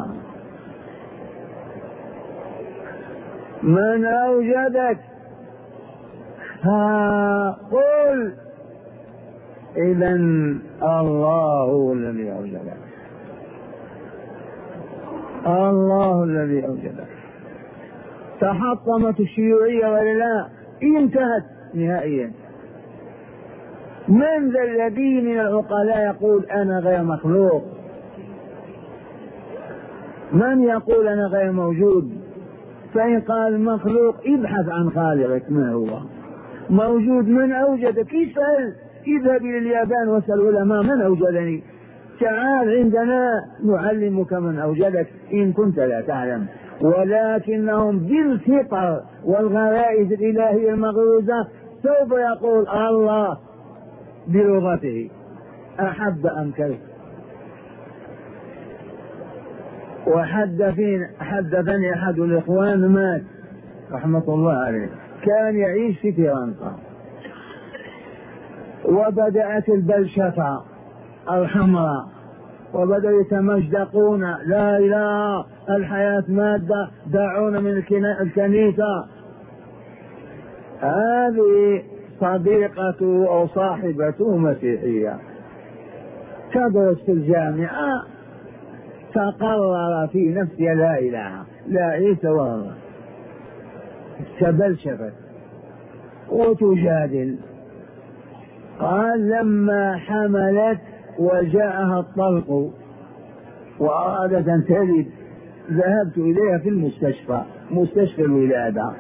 A: من أوجدك؟ ها قل إذن الله هو الذي أوجدك، الله الذي أوجدك. تحطمت الشيوعية ولا لا؟ انتهت نهائيا. من ذا الذي من العقلاء يقول أنا غير مخلوق؟ من يقول أنا غير موجود؟ فإن قال مخلوق ابحث عن خالقك ما هو موجود، من أوجدك؟ اسأل، اذهب إلى اليابان واسأل العلماء من أوجدني، تعال عندنا نعلمك من أوجدك إن كنت لا تعلم. ولكنهم بالفطر والغرائز الإلهية المغروزة سوف يقول الله بلغته أحب أم كره. وحدثني حدثني أحد الإخوان مات رحمة الله عليه، كان يعيش في فرنسا وبدأت البلشفة الحمراء وبدأوا يتمجدقون لا إله الحياة مادة دعونا من الكنيسة. هذه صديقته أو صاحبته مسيحية تدرس في الجامعة، تقرر في نفسها لا إله لا عيسى ولا الله، تبلشفت وتجادل. قال لما حملت وجاءها الطلق وأرادت أن تلد ذهبت إليها في المستشفى، مستشفى الولادة،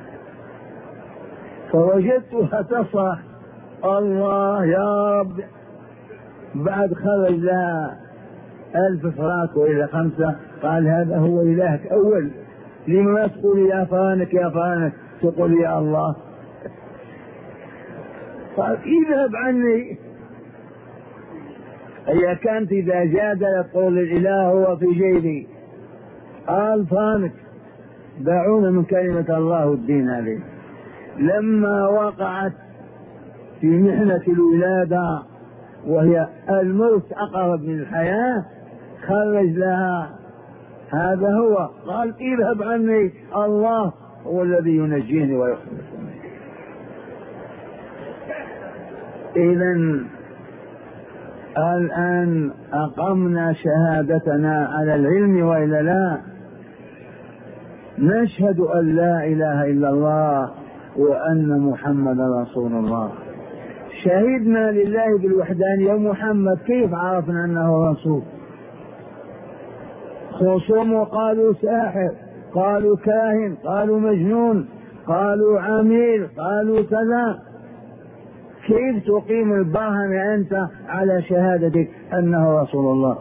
A: فوجدتها تصرخ الله يا رب. بعد خرج لها ألف فراق وإلى خمسة. قال هذا هو إلهك أول، لما تقول يا فلانك يا فلانك تقول يا الله؟ قال اذهب عني. هي كانت إذا جادل تقول الإله هو في جيبي. قال فانك دعونا من كلمة الله والدين عليه. لما وقعت في محنة الولادة وهي الموت أقرب من الحياة خرج لها هذا هو. قال اذهب عني، الله هو الذي ينجيني ويخلصني. إذن الآن أقمنا شهادتنا على العلم وإلا لا؟ نشهد أن لا إله إلا الله وأن محمد رسول الله. شهدنا لله بالوحدانية. ومحمد كيف عرفنا أنه رسول؟ خصوم قالوا ساحر، قالوا كاهن، قالوا مجنون، قالوا عميل، قالوا كذا. كيف تقيم البرهن أنت على شهادتك أنه رسول الله؟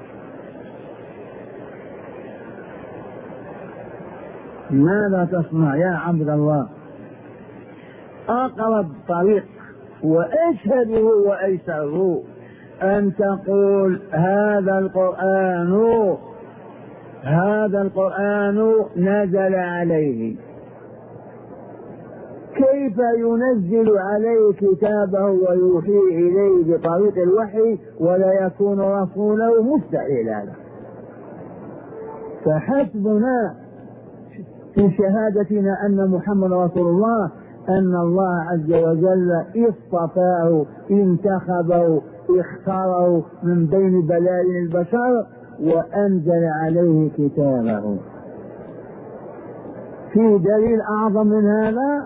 A: ماذا تصنع يا عبد الله؟ أقرب طريق وأشهده وأيسره أن تقول هذا القرآن هذا القرآن نزل عليه. كيف ينزل عليه كتابه ويوحي إليه بطريق الوحي ولا يكون رسوله؟ مستحيل هذا. فحسبنا في شهادتنا أن محمد رسول الله أن الله عز وجل اصطفاه، انتخبه، اختاره من بين بلايين البشر وأنزل عليه كتابه. في دليل أعظم من هذا؟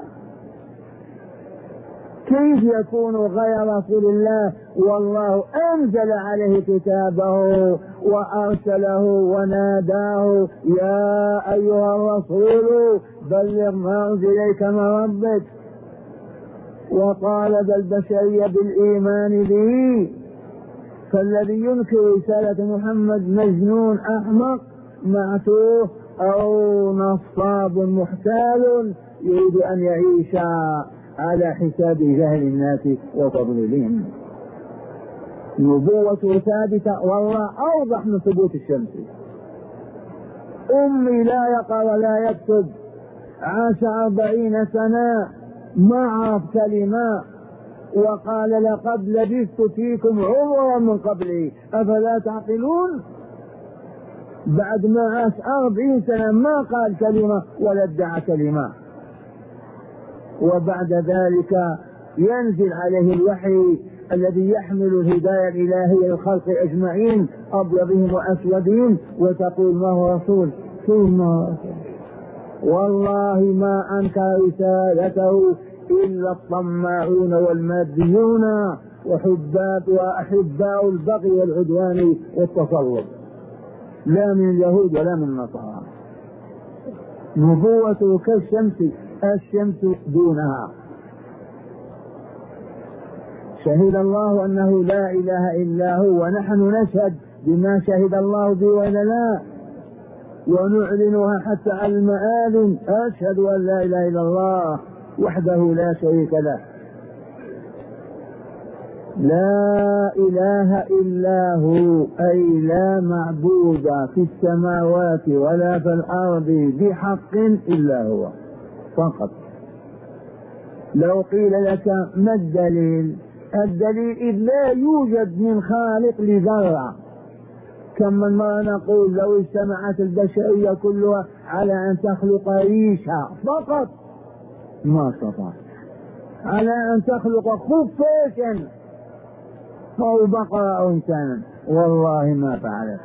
A: كيف يكون غير رسول الله والله أنزل عليه كتابه وأرسله وناداه يا أيها الرسول بلغ ما أنزل إليك من ربك، وطالب البشرية بالإيمان به. فالذي ينكر رسالة محمد مجنون أحمق معتوه أو نصاب محتال يريد أن يعيش على حساب جهل الناس وتضليلهم. نبوة ثابتة والله أوضح من ثبوت الشمس. أمي لا يقرأ ولا يكتب، عاش أربعين سنة ما عرف كلمة، وقال لقد لبثت فيكم عمرا من قبلي أفلا تعقلون. بعد ما عاش أربعين سنة ما قال كلمة ولا ادعى كلمة. وبعد ذلك ينزل عليه الوحي الذي يحمل الهداية الإلهية للخلق أجمعين أبيضهم وأسودهم، وتقول ما هو رسول؟ ثم والله ما أنكر رسالته إلا الطماعون والماديون وحباب وأحباء البغي والعدوان والتصرف، لا من اليهود ولا من النصارى. نبوته كالشمس، الشمس دونها. شهد الله أنه لا إله إلا هو، ونحن نشهد بما شهد الله به ولا لا، ونعلنها حتى على المآذن: أشهد أن لا إله إلا الله وحده لا شريك له، لا إله إلا هو، أي لا معبود في السماوات ولا في الأرض بحق إلا هو فقط. لو قيل لك ما الدليل؟ الدليل إذ لا يوجد من خالق لذرة. كم من مرة نقول لو اجتمعت البشرية كلها على أن تخلق ريشة فقط ما استطاعت، على أن تخلق خفاشا أو بقرة أو إنسانا والله ما فعلت.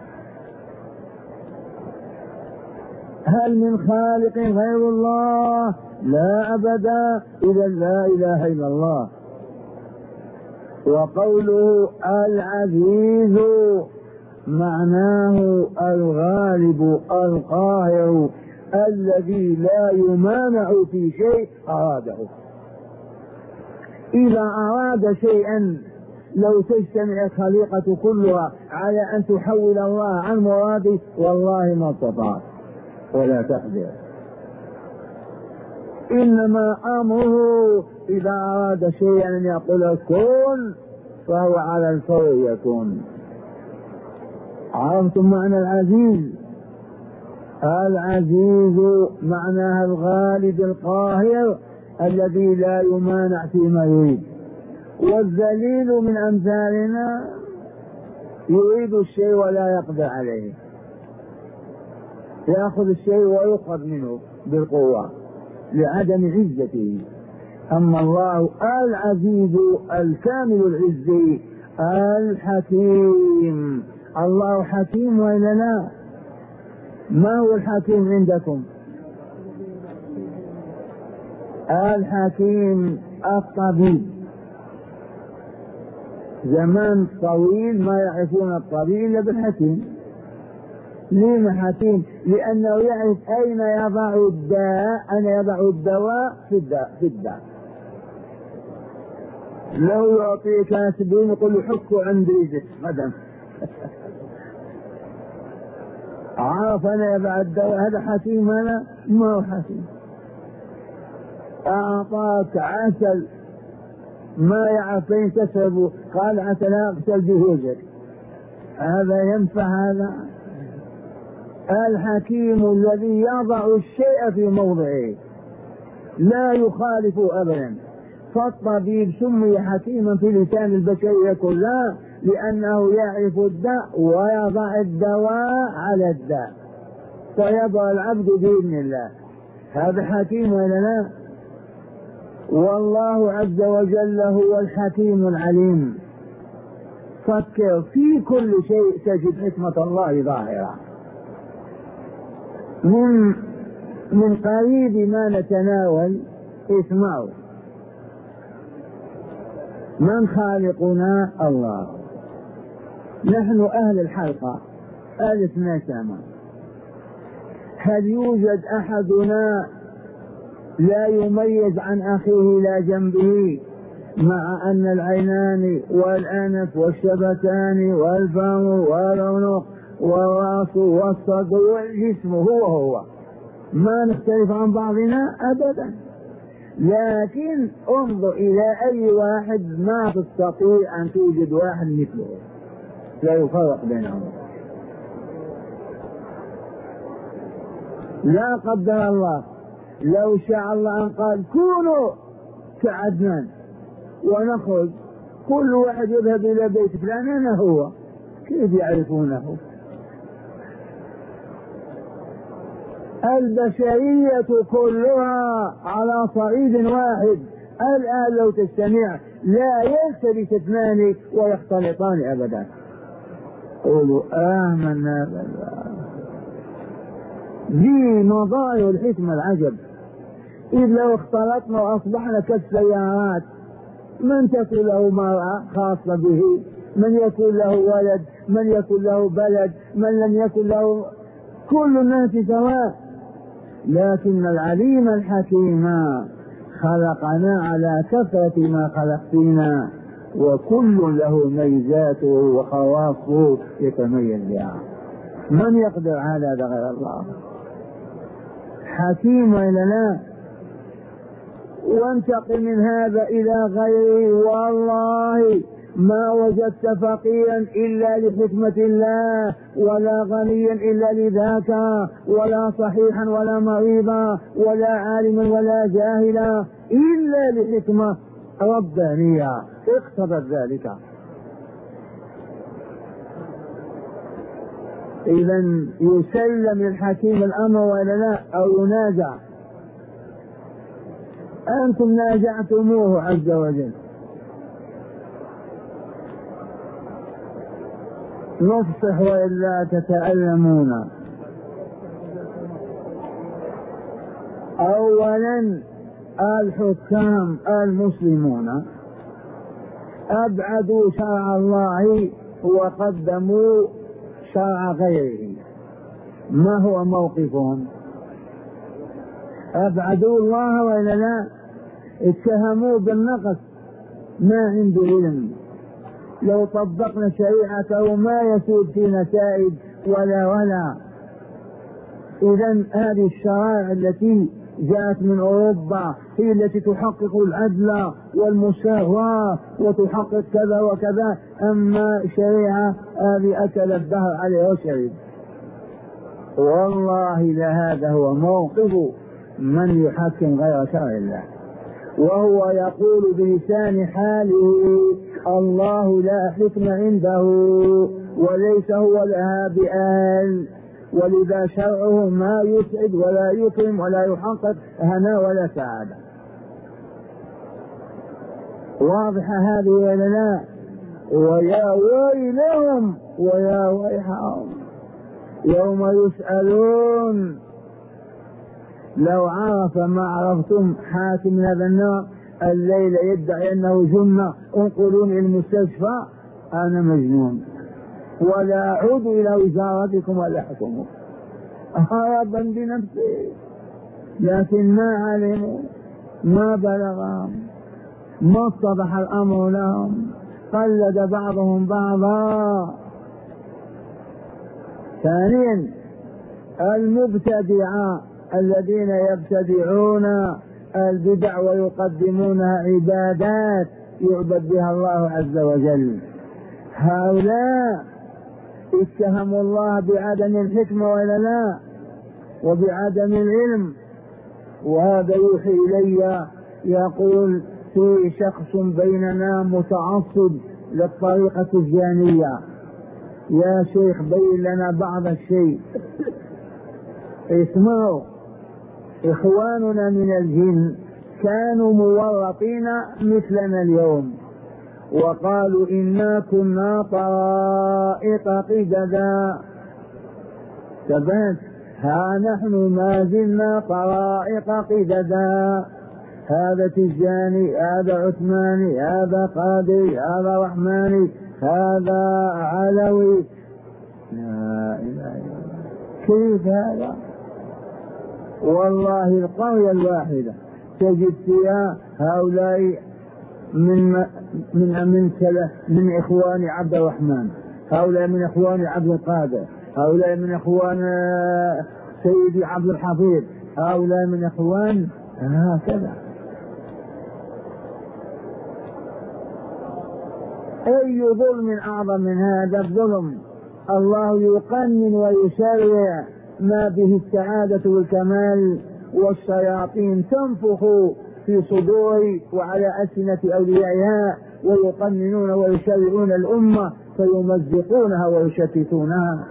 A: هل من خالق غير الله؟ لا أبدا، إذا لا إله إلا الله. وقوله العزيز معناه الغالب القاهر الذي لا يمانع في شيء أراده. إذا أراد شيئا لو تجتمع الخليقة كلها على أن تحول الله عن مراده والله ما استطاعت ولا تقدر. إنما أمره إذا أراد شيئا أن يقول كن فهو على الفور يكون. عرفتم معنى العزيز؟ العزيز معناها الغالب القاهر الذي لا يمانع فيما يريد. والذليل من أمثالنا يريد الشيء ولا يقدر عليه، يأخذ الشيء ويؤخذ منه بالقوة لعدم عزته. أما الله العزيز الكامل العز الحكيم. الله حكيم وإلا لا؟ ما هو الحكيم عندكم؟ الحكيم الطبيب. زمان طويل ما يعرفون الطبيب إلا بالحكيم. ليه حكيم؟ لأنه يعرف أين يضع الداء، أين يضع الدواء في الداء, في الداء. لو يعطيك أسبرين يقول له حكوا عند رجلك مدام عارف أنا يضع الدواء. هذا حكيم؟ أنا ما هو حكيم. أعطاك عسل ما يعرف فين تشربه، قال عسل اغسل به وجهك، هذا ينفع؟ هذا الحكيم الذي يضع الشيء في موضعه لا يخالف أبدا. فالطبيب سمي حكيما في لسان البشرية كلها لأنه يعرف الداء ويضع الدواء على الداء فيضع العبد بإذن الله. هذا حكيم ولا لا؟ والله عز وجل هو الحكيم العليم. فكر في كل شيء تجد حكمة الله ظاهرة. من من قريب ما نتناول اسمعوا: من خالقنا؟ الله. نحن أهل الحلقة الاثنى عشر، هل يوجد أحدنا لا يميز عن أخيه إلى جنبه مع أن العينان والأنف والشفتان والفم والعنق والرأس والصدر والجسم هو هو ما نختلف عن بعضنا أبدا؟ لكن انظر إلى أي واحد ما تستطيع أن توجد واحد مثله، لا يفرق بينهم. لا قدر الله لو شاء الله أن قال كونوا كعدنان ونخرج كل واحد يذهب إلى بيت فلان أنا هو، كيف يعرفونه؟ البشرية كلها على صعيد واحد الآن لو تجتمع لا يلتبس اثنان ويختلطان أبدا. قولوا آمنا بالله. دي مظاهر الحكمة العجب. إذ لو اختلطنا وأصبحنا كالسيارات، من تكون له مرأة خاصة به، من يكون له ولد، من يكون له بلد، من لم يكن له، كل الناس سواء. لكن العليم الحكيم خلقنا على كثرة ما خلق فينا، وكل له ميزاته وخواصه يتميز بها. من يقدر على هذا غير الله؟ حكيم وإلا لا؟ وانتقل من هذا إلى غيره، والله ما وجدت فقيرا إلا لحكمة الله، ولا غنيا إلا لذاك، ولا صحيحا ولا مريضا، ولا عالما ولا جاهلا، إلا لحكمة ربانية اقتضت ذلك. إذا يسلم للحكيم الأمر ولا لا، أو ينازع؟ أنتم نازعتموه عز وجل. نفصح وإلا تتألمون. أولا الحكام المسلمون أبعدوا شرع الله وقدموا شرع غيره. ما هو موقفهم؟ أبعدوا الله وإلا لا؟ اتهموه بالنقص، ما عنده علم. لو طبقنا شريعته ما يسود في نتائج ولا ولا. إذن هذه الشرائع التي جاءت من أوروبا هي التي تحقق العدل والمساواة وتحقق كذا وكذا، أما شريعة هذه أكل الدهر عليه وشرب. والله لهذا هو موقف من يحكم غير شرع الله، وهو يقول بلسان حاله: الله لا حكم عنده وليس هو لها بآل، ولذا شرعه ما يسعد ولا يكرم ولا يحقق هنا ولا سعادة. واضحة هذه ولا لا؟ ويا ويلهم ويا ويحهم يوم يسألون. لو عرف ما عرفتم حاكم هذا النار الليل يدعي أنه جنة انقلوني المستشفى أنا مجنون، ولا أعود إلى وزارتكم ولا حكمكم، هربا بنفسي. لكن ما علموا، ما بلغهم، ما اتضح الأمر لهم، قلد بعضهم بعضا. ثانيا المبتدعة الذين يبتدعون البدع ويقدمونها عبادات يعبد بها الله عز وجل، هؤلاء اتهموا الله بعدم الحكمة ولا لا، وبعدم العلم. وهذا يوحي إلي يقول في شخص بيننا متعصب للطريقة الجانية، يا شيخ بين لنا بعض الشيء. اسمعوا، إخواننا من الجن كانوا مورطين مثلنا اليوم، وقالوا إنا كنا طرائق قددا. ثبت، ها نحن ما زلنا طرائق قددا، هذا تجاني، هذا عثماني، هذا قادري، هذا رحماني، هذا علوي. لا إله إلا الله، كيف هذا؟ والله القرية الواحدة تجد فيها هؤلاء من من من من إخوان عبد الرحمن، هؤلاء من إخوان عبد القادر، هؤلاء من إخوان سيدي عبد الحفيظ، هؤلاء من إخوان هكذا. أي ظلم أعظم من هذا الظلم؟ الله يقنن ويشرع ما به السعادة والكمال، والشياطين تنفخ في صدور وعلى ألسنة أوليائها ويقننون ويشرعون الأمة فيمزقونها ويشتتونها.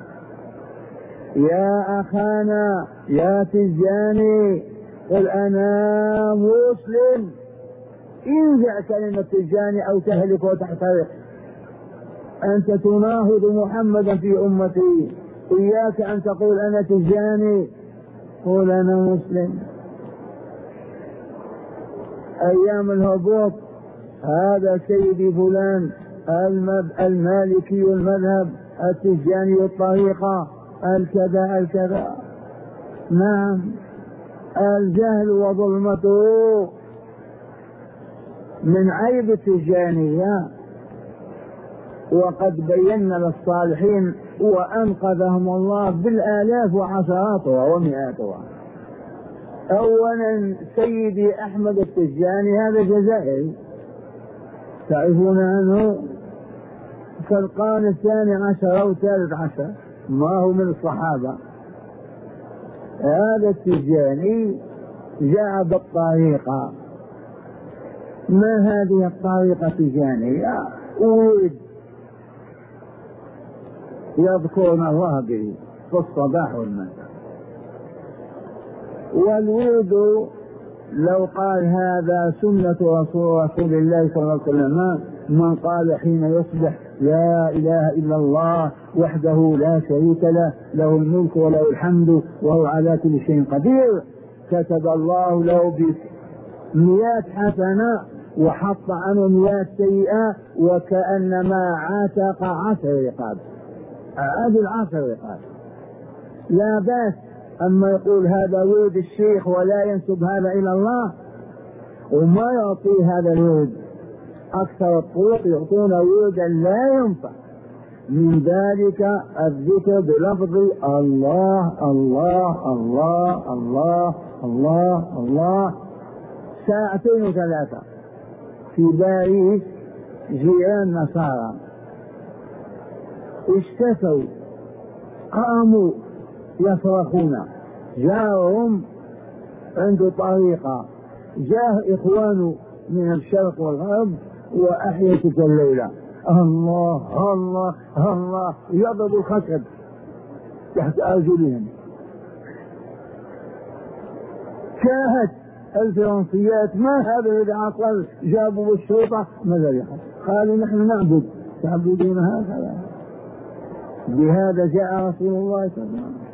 A: يا أخانا يا تجاني قل أنا مسلم، انزع كلمة تجاني أو تهلك وتحترق. أنت تناهض محمدا في أمتي، إياك أن تقول أنا تجاني، قل أنا مسلم. أيام الهبوط هذا سيدي فلان المالكي المذهب التجاني الطريقة الكذا الكذا. نعم، الجهل وظلمته من عيب التجانية، وقد بينا للصالحين وأنقذهم الله بالآلاف وعشراتها ومئاتها. أولا سيدي أحمد التجاني هذا جزائري تعرفون عنه في القرن الثاني عشر أو الثالث عشر، ما هو من الصحابة. هذا التجاني جاء بالطريقة. ما هذه الطريقة التجانية؟ ورد يذكرون الله به في الصباح والمساء، والورد لو قال هذا سنة رسول رسول الله صلى الله عليه وسلم من قال حين يصبح لا إله إلا الله وحده لا شريك له له الملك وله الحمد وهو على كل شيء قدير، كتب الله له بمئات حسنة وحط عنه مئات سيئة، وكأنما عتق عشر رقاب. هذه العشر رقاب لا بأس. أما يقول هذا ورد الشيخ ولا ينسب هذا إلى الله وما يعطي هذا الورد، أكثر الطرق يعطون وردا لا ينفع. من ذلك الذكر بلفظ الله الله الله الله الله الله ساعتين وثلاثة. في باريس جيران نصارى اشتكوا قاموا يصرخون، جاءهم عنده طريقة، جاء إخوانه من الشرق والغرب وأحيا تلك الليلة الله الله الله يضرب الخشب تحت أرجلهم. شاهد الفرنسيات ما هذا الذي حصل، جابوا الشرطة ماذا يحصل؟ قالوا نحن نعبد، تعبدون هكذا. بهذا جاء رسول الله صلى الله عليه وسلم.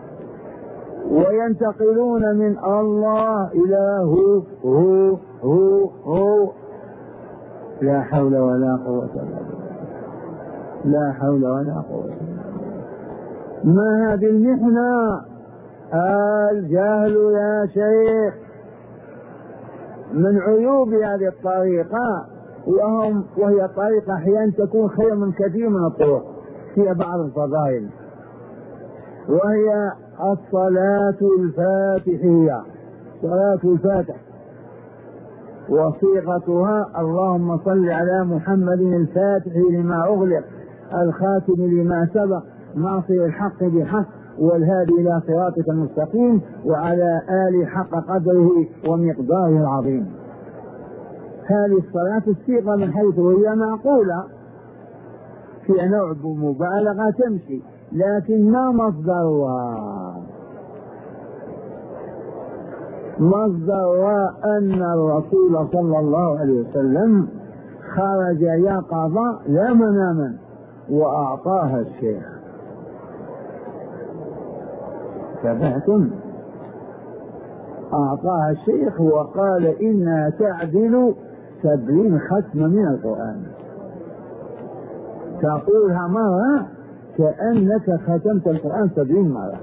A: وينتقلون من الله إلى هو هو هو هو لا حول ولا قوة إلا بالله، لا حول ولا قوة إلا بالله. ما هذه المحنة؟ الجهل يا شيخ من عيوب هذه الطريقة، وهم وهي طريقة أحيانا تكون خير من كثير من الطرق فيها بعض الفضائل، وهي الصلاة الفاتحية، صلاة الفاتح، وصيغتها اللهم صل على محمد الفاتح لما أغلق الخاتم لما سبق ناصر الحق بحق والهادي إلى صراطك المستقيم وعلى آل حق قدره ومقداره العظيم. هذه الصلاة الصيغة من حيث هي معقولة في نوع مبالغة تمشي، لكن ما مصدرها؟ مصدرها أن الرسول صلى الله عليه وسلم خرج يقظة لا مناما وأعطاها الشيخ. تبعتم؟ أعطاها الشيخ وقال إنها تعدل سبعين ختمة من القرآن، تقولها مرة كأنك ختمت القرآن سبعين مرة.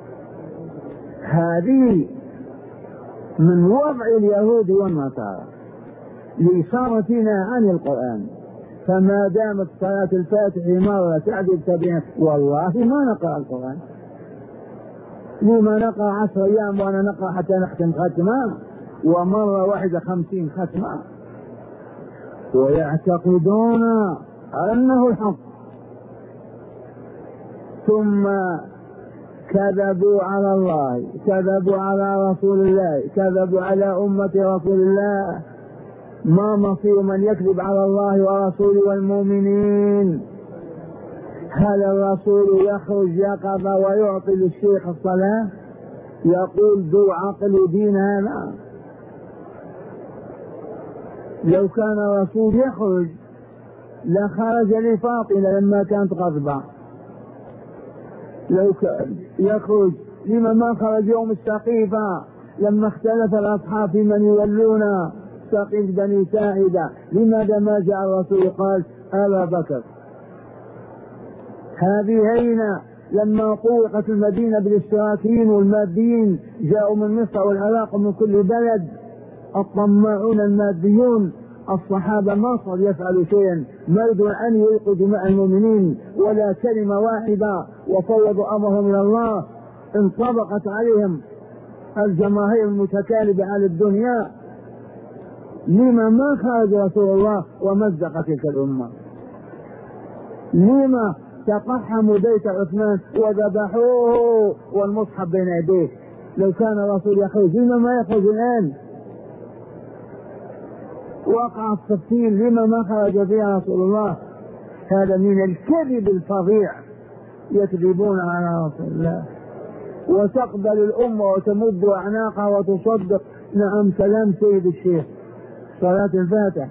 A: هذه من وضع اليهود والنصارى لصرفنا عن القرآن. فما دامت صلاة الفاتح مرة تعدل سبعين، والله ما نقرأ القرآن. لما نقرأ عشر أيام وأنا نقرأ حتى نختم ختمة، ومرة واحدة خمسين ختمة، ويعتقدون أنه الحق. ثم كذبوا على الله، كذبوا على رسول الله، كذبوا على أمة رسول الله. ما مصير من يكذب على الله ورسوله والمؤمنين؟ هل الرسول يخرج يقظة ويعطي للشيخ الصلاة يقول ذو عقل ودين؟ هذا لو كان الرسول يخرج لخرج لفاطمة لما كانت غضبة، لو كان يخرج لما ما خرج يوم السقيفة لما اختلف الأصحاب في من يولون سقيف بني ساعدة؟ لماذا ما جاء الرسول قال أبا بكر؟ هذه هينة لما طوقت المدينة بالاشتراكيين والماديين جاءوا من مصر والعراق ومن كل بلد، الطماعون الماديون، الصحابة ما صار يفعلوا شيئا، ما يريدون أن يلقوا دماء المؤمنين ولا كلمة واحدة، وفوضوا أمرهم إلى الله. انطبقت عليهم الجماهير المتكالبة على الدنيا. لما ما خرج رسول الله ومزق تلك الأمة؟ لما تقحموا بيت عثمان وذبحوه والمصحف بين يديه؟ لو كان الرسول يخرج لما ما يخرج الآن؟ وقع التفصيل لما ما خرج فيها رسول الله؟ هذا من الكذب الفظيع، يكذبون على رسول الله. وتقبل الأمة وتمد أعناقها وتصدق. نعم، كلام سيد الشيخ صلاة الفاتح.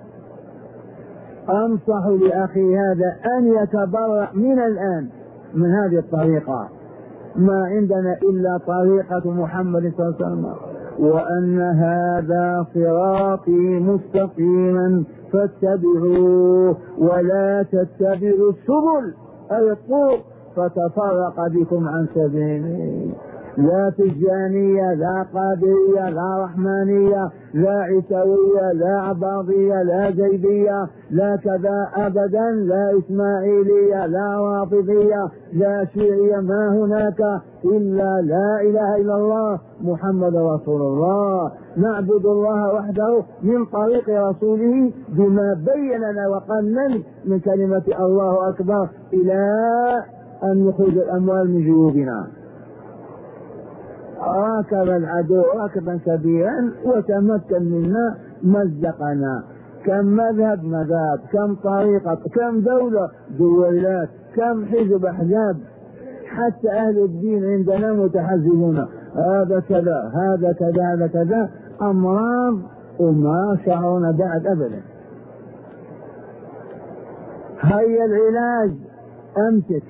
A: أنصح لأخي هذا أن يتبرأ من الآن من هذه الطريقة. ما عندنا إلا طريقة محمد صلى الله عليه وسلم، وأن هذا صراطي مستقيما فاتبعوه ولا تتبعوا السبل أي الطرق فتفرق بكم عن سبيله. لا تجانية، لا قادرية، لا رحمانية، لا عيسوية، لا عباضية، لا زيدية، لا كذا أبدا، لا إسماعيلية، لا رافضية، لا شيعية. ما هناك إلا لا إله إلا الله محمد رسول الله. نعبد الله وحده من طريق رسوله بما بين لنا وقنن من كلمة الله أكبر إلى أن نخرج الأموال من جيوبنا. راكب العدو راكبا كبيرا وتمكن منا، مزقنا. كم مذهب مذهب، كم طريقة، كم دولة دولات، كم حزب أحزاب. حتى أهل الدين عندنا متحزبون، هذا كذا هذا كذا هذا كذا، أمراض وما شعرون بعد أبدا. هيا العلاج، أمسك.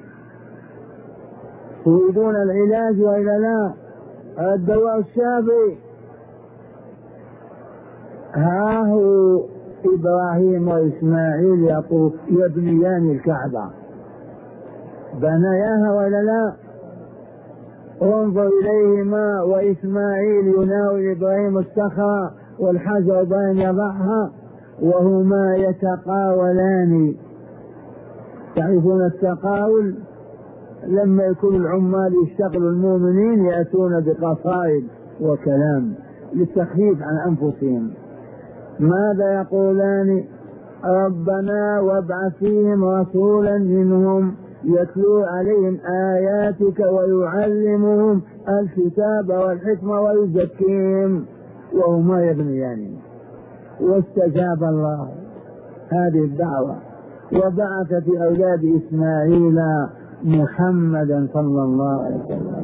A: تريدون العلاج وإلا لا؟ الدواء الشافي. ها هو إبراهيم وإسماعيل يقول يبنيان الكعبة، بنياها ولا لا؟ انظر إليهما، وإسماعيل يناول إبراهيم الصخرة والحجر بين يضعها وهما يتقاولان. تعرفون التقاول؟ لما يكون العمال يشتغلوا المؤمنين يأتون بقصائد وكلام للتخفيف عن أنفسهم. ماذا يقولان؟ ربنا وابعث فيهم رسولا منهم يتلو عليهم آياتك ويعلمهم الكتاب والحكمة ويزكيهم وهما يبنيان. واستجاب الله هذه الدعوة وبعث في أولاد إسماعيل محمدا صلى الله عليه وسلم.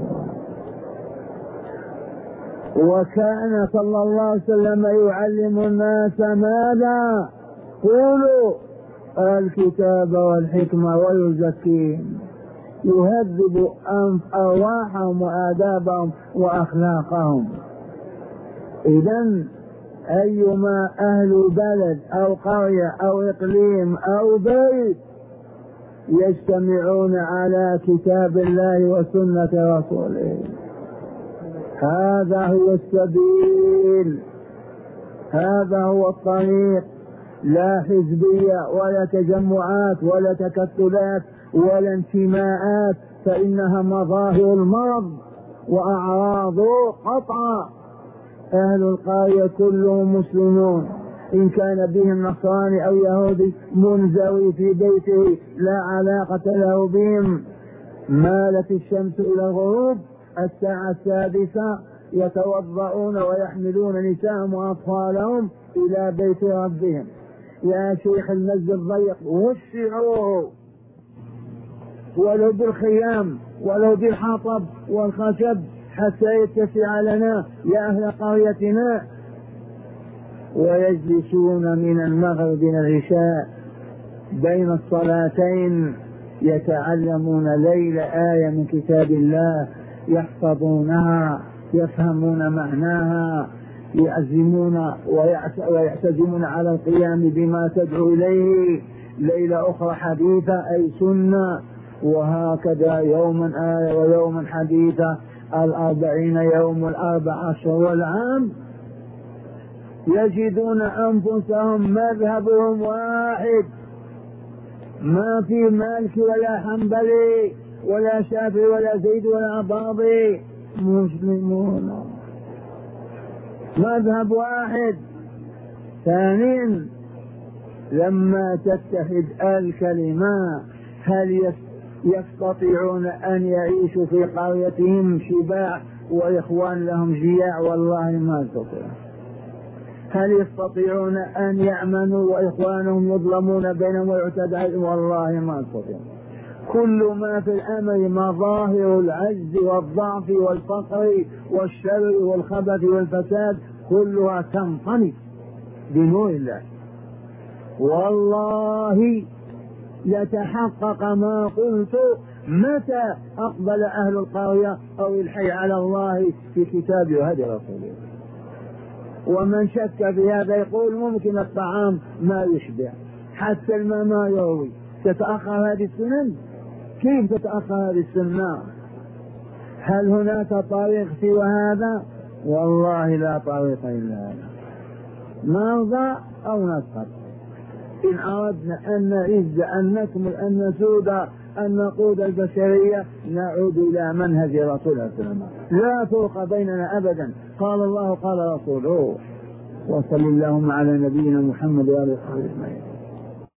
A: وكان صلى الله عليه وسلم يعلم الناس ماذا؟ قولوا الكتاب والحكمة ويزكيهم، يهذب أرواحهم وآدابهم وأخلاقهم. إذن أيما أهل بلد أو قرية أو إقليم أو بيت يجتمعون على كتاب الله وسنة رسوله، هذا هو السبيل، هذا هو الطريق. لا حزبية ولا تجمعات ولا تكتلات ولا انتماءات، فإنها مظاهر المرض وأعراض قطع. أهل القرية كلهم مسلمون، إن كان بهم نصراني أو يهودي منزوي في بيته لا علاقة له بهم. مالت الشمس إلى الغروب الساعة السادسة يتوضؤون ويحملون نساءهم وأطفالهم إلى بيت ربهم. يا شيخ المسجد ضيق، وسعوه ولو بالخيام ولو بالحطب والخشب حتى يتسع لنا يا أهل قريتنا. ويجلسون من المغرب إلى العشاء بين الصلاتين يتعلمون ليل آية من كتاب الله، يحفظونها، يفهمون معناها، يعزمون ويعتزمون على القيام بما تدعو إليه. ليلة أخرى حديثة أي سنة، وهكذا يوما آية ويوما حديثة، الأربعين يوم والأربع أشهر والعام، يجدون أنفسهم مذهبهم واحد، ما في مالك ولا حنبلي ولا شافعي ولا زيد ولا باضي، مسلمون، مذهب واحد. ثانيا لما تتحد الكلمة هل يستطيعون أن يعيشوا في قريتهم شباع وإخوان لهم جياع؟ والله ما يستطيعون. هل يستطيعون أن يأمنوا وإخوانهم يظلمون بينهم ويعتدى عليهم؟ والله ما يستطيعون. كل ما في الأمر مظاهر العجز والضعف والفقر والشر والخبث والفساد كلها تنطمس بنور الله. والله يتحقق ما قلت متى أقبل أهل القرية أو الحي على الله في كتابه وهدي رسوله. ومن شك في هذا يقول ممكن الطعام ما يشبع، حتى الماء ما يروي. تتأخر هذه السنن؟ كيف تتأخر هذه السنة؟ هل هناك طريق سوى هذا؟ والله لا طريق إلا هذا. نرضى أو نسقط. إن أردنا أن نعز، أن نكمل، أن نسود، أن نقود البشرية، نعود إلى منهج رسول الله صلى الله عليه وسلم. لا فرق بيننا أبدا، قال الله قال رسوله. وصل اللهم على نبينا محمد وآله وصحبه أجمعين.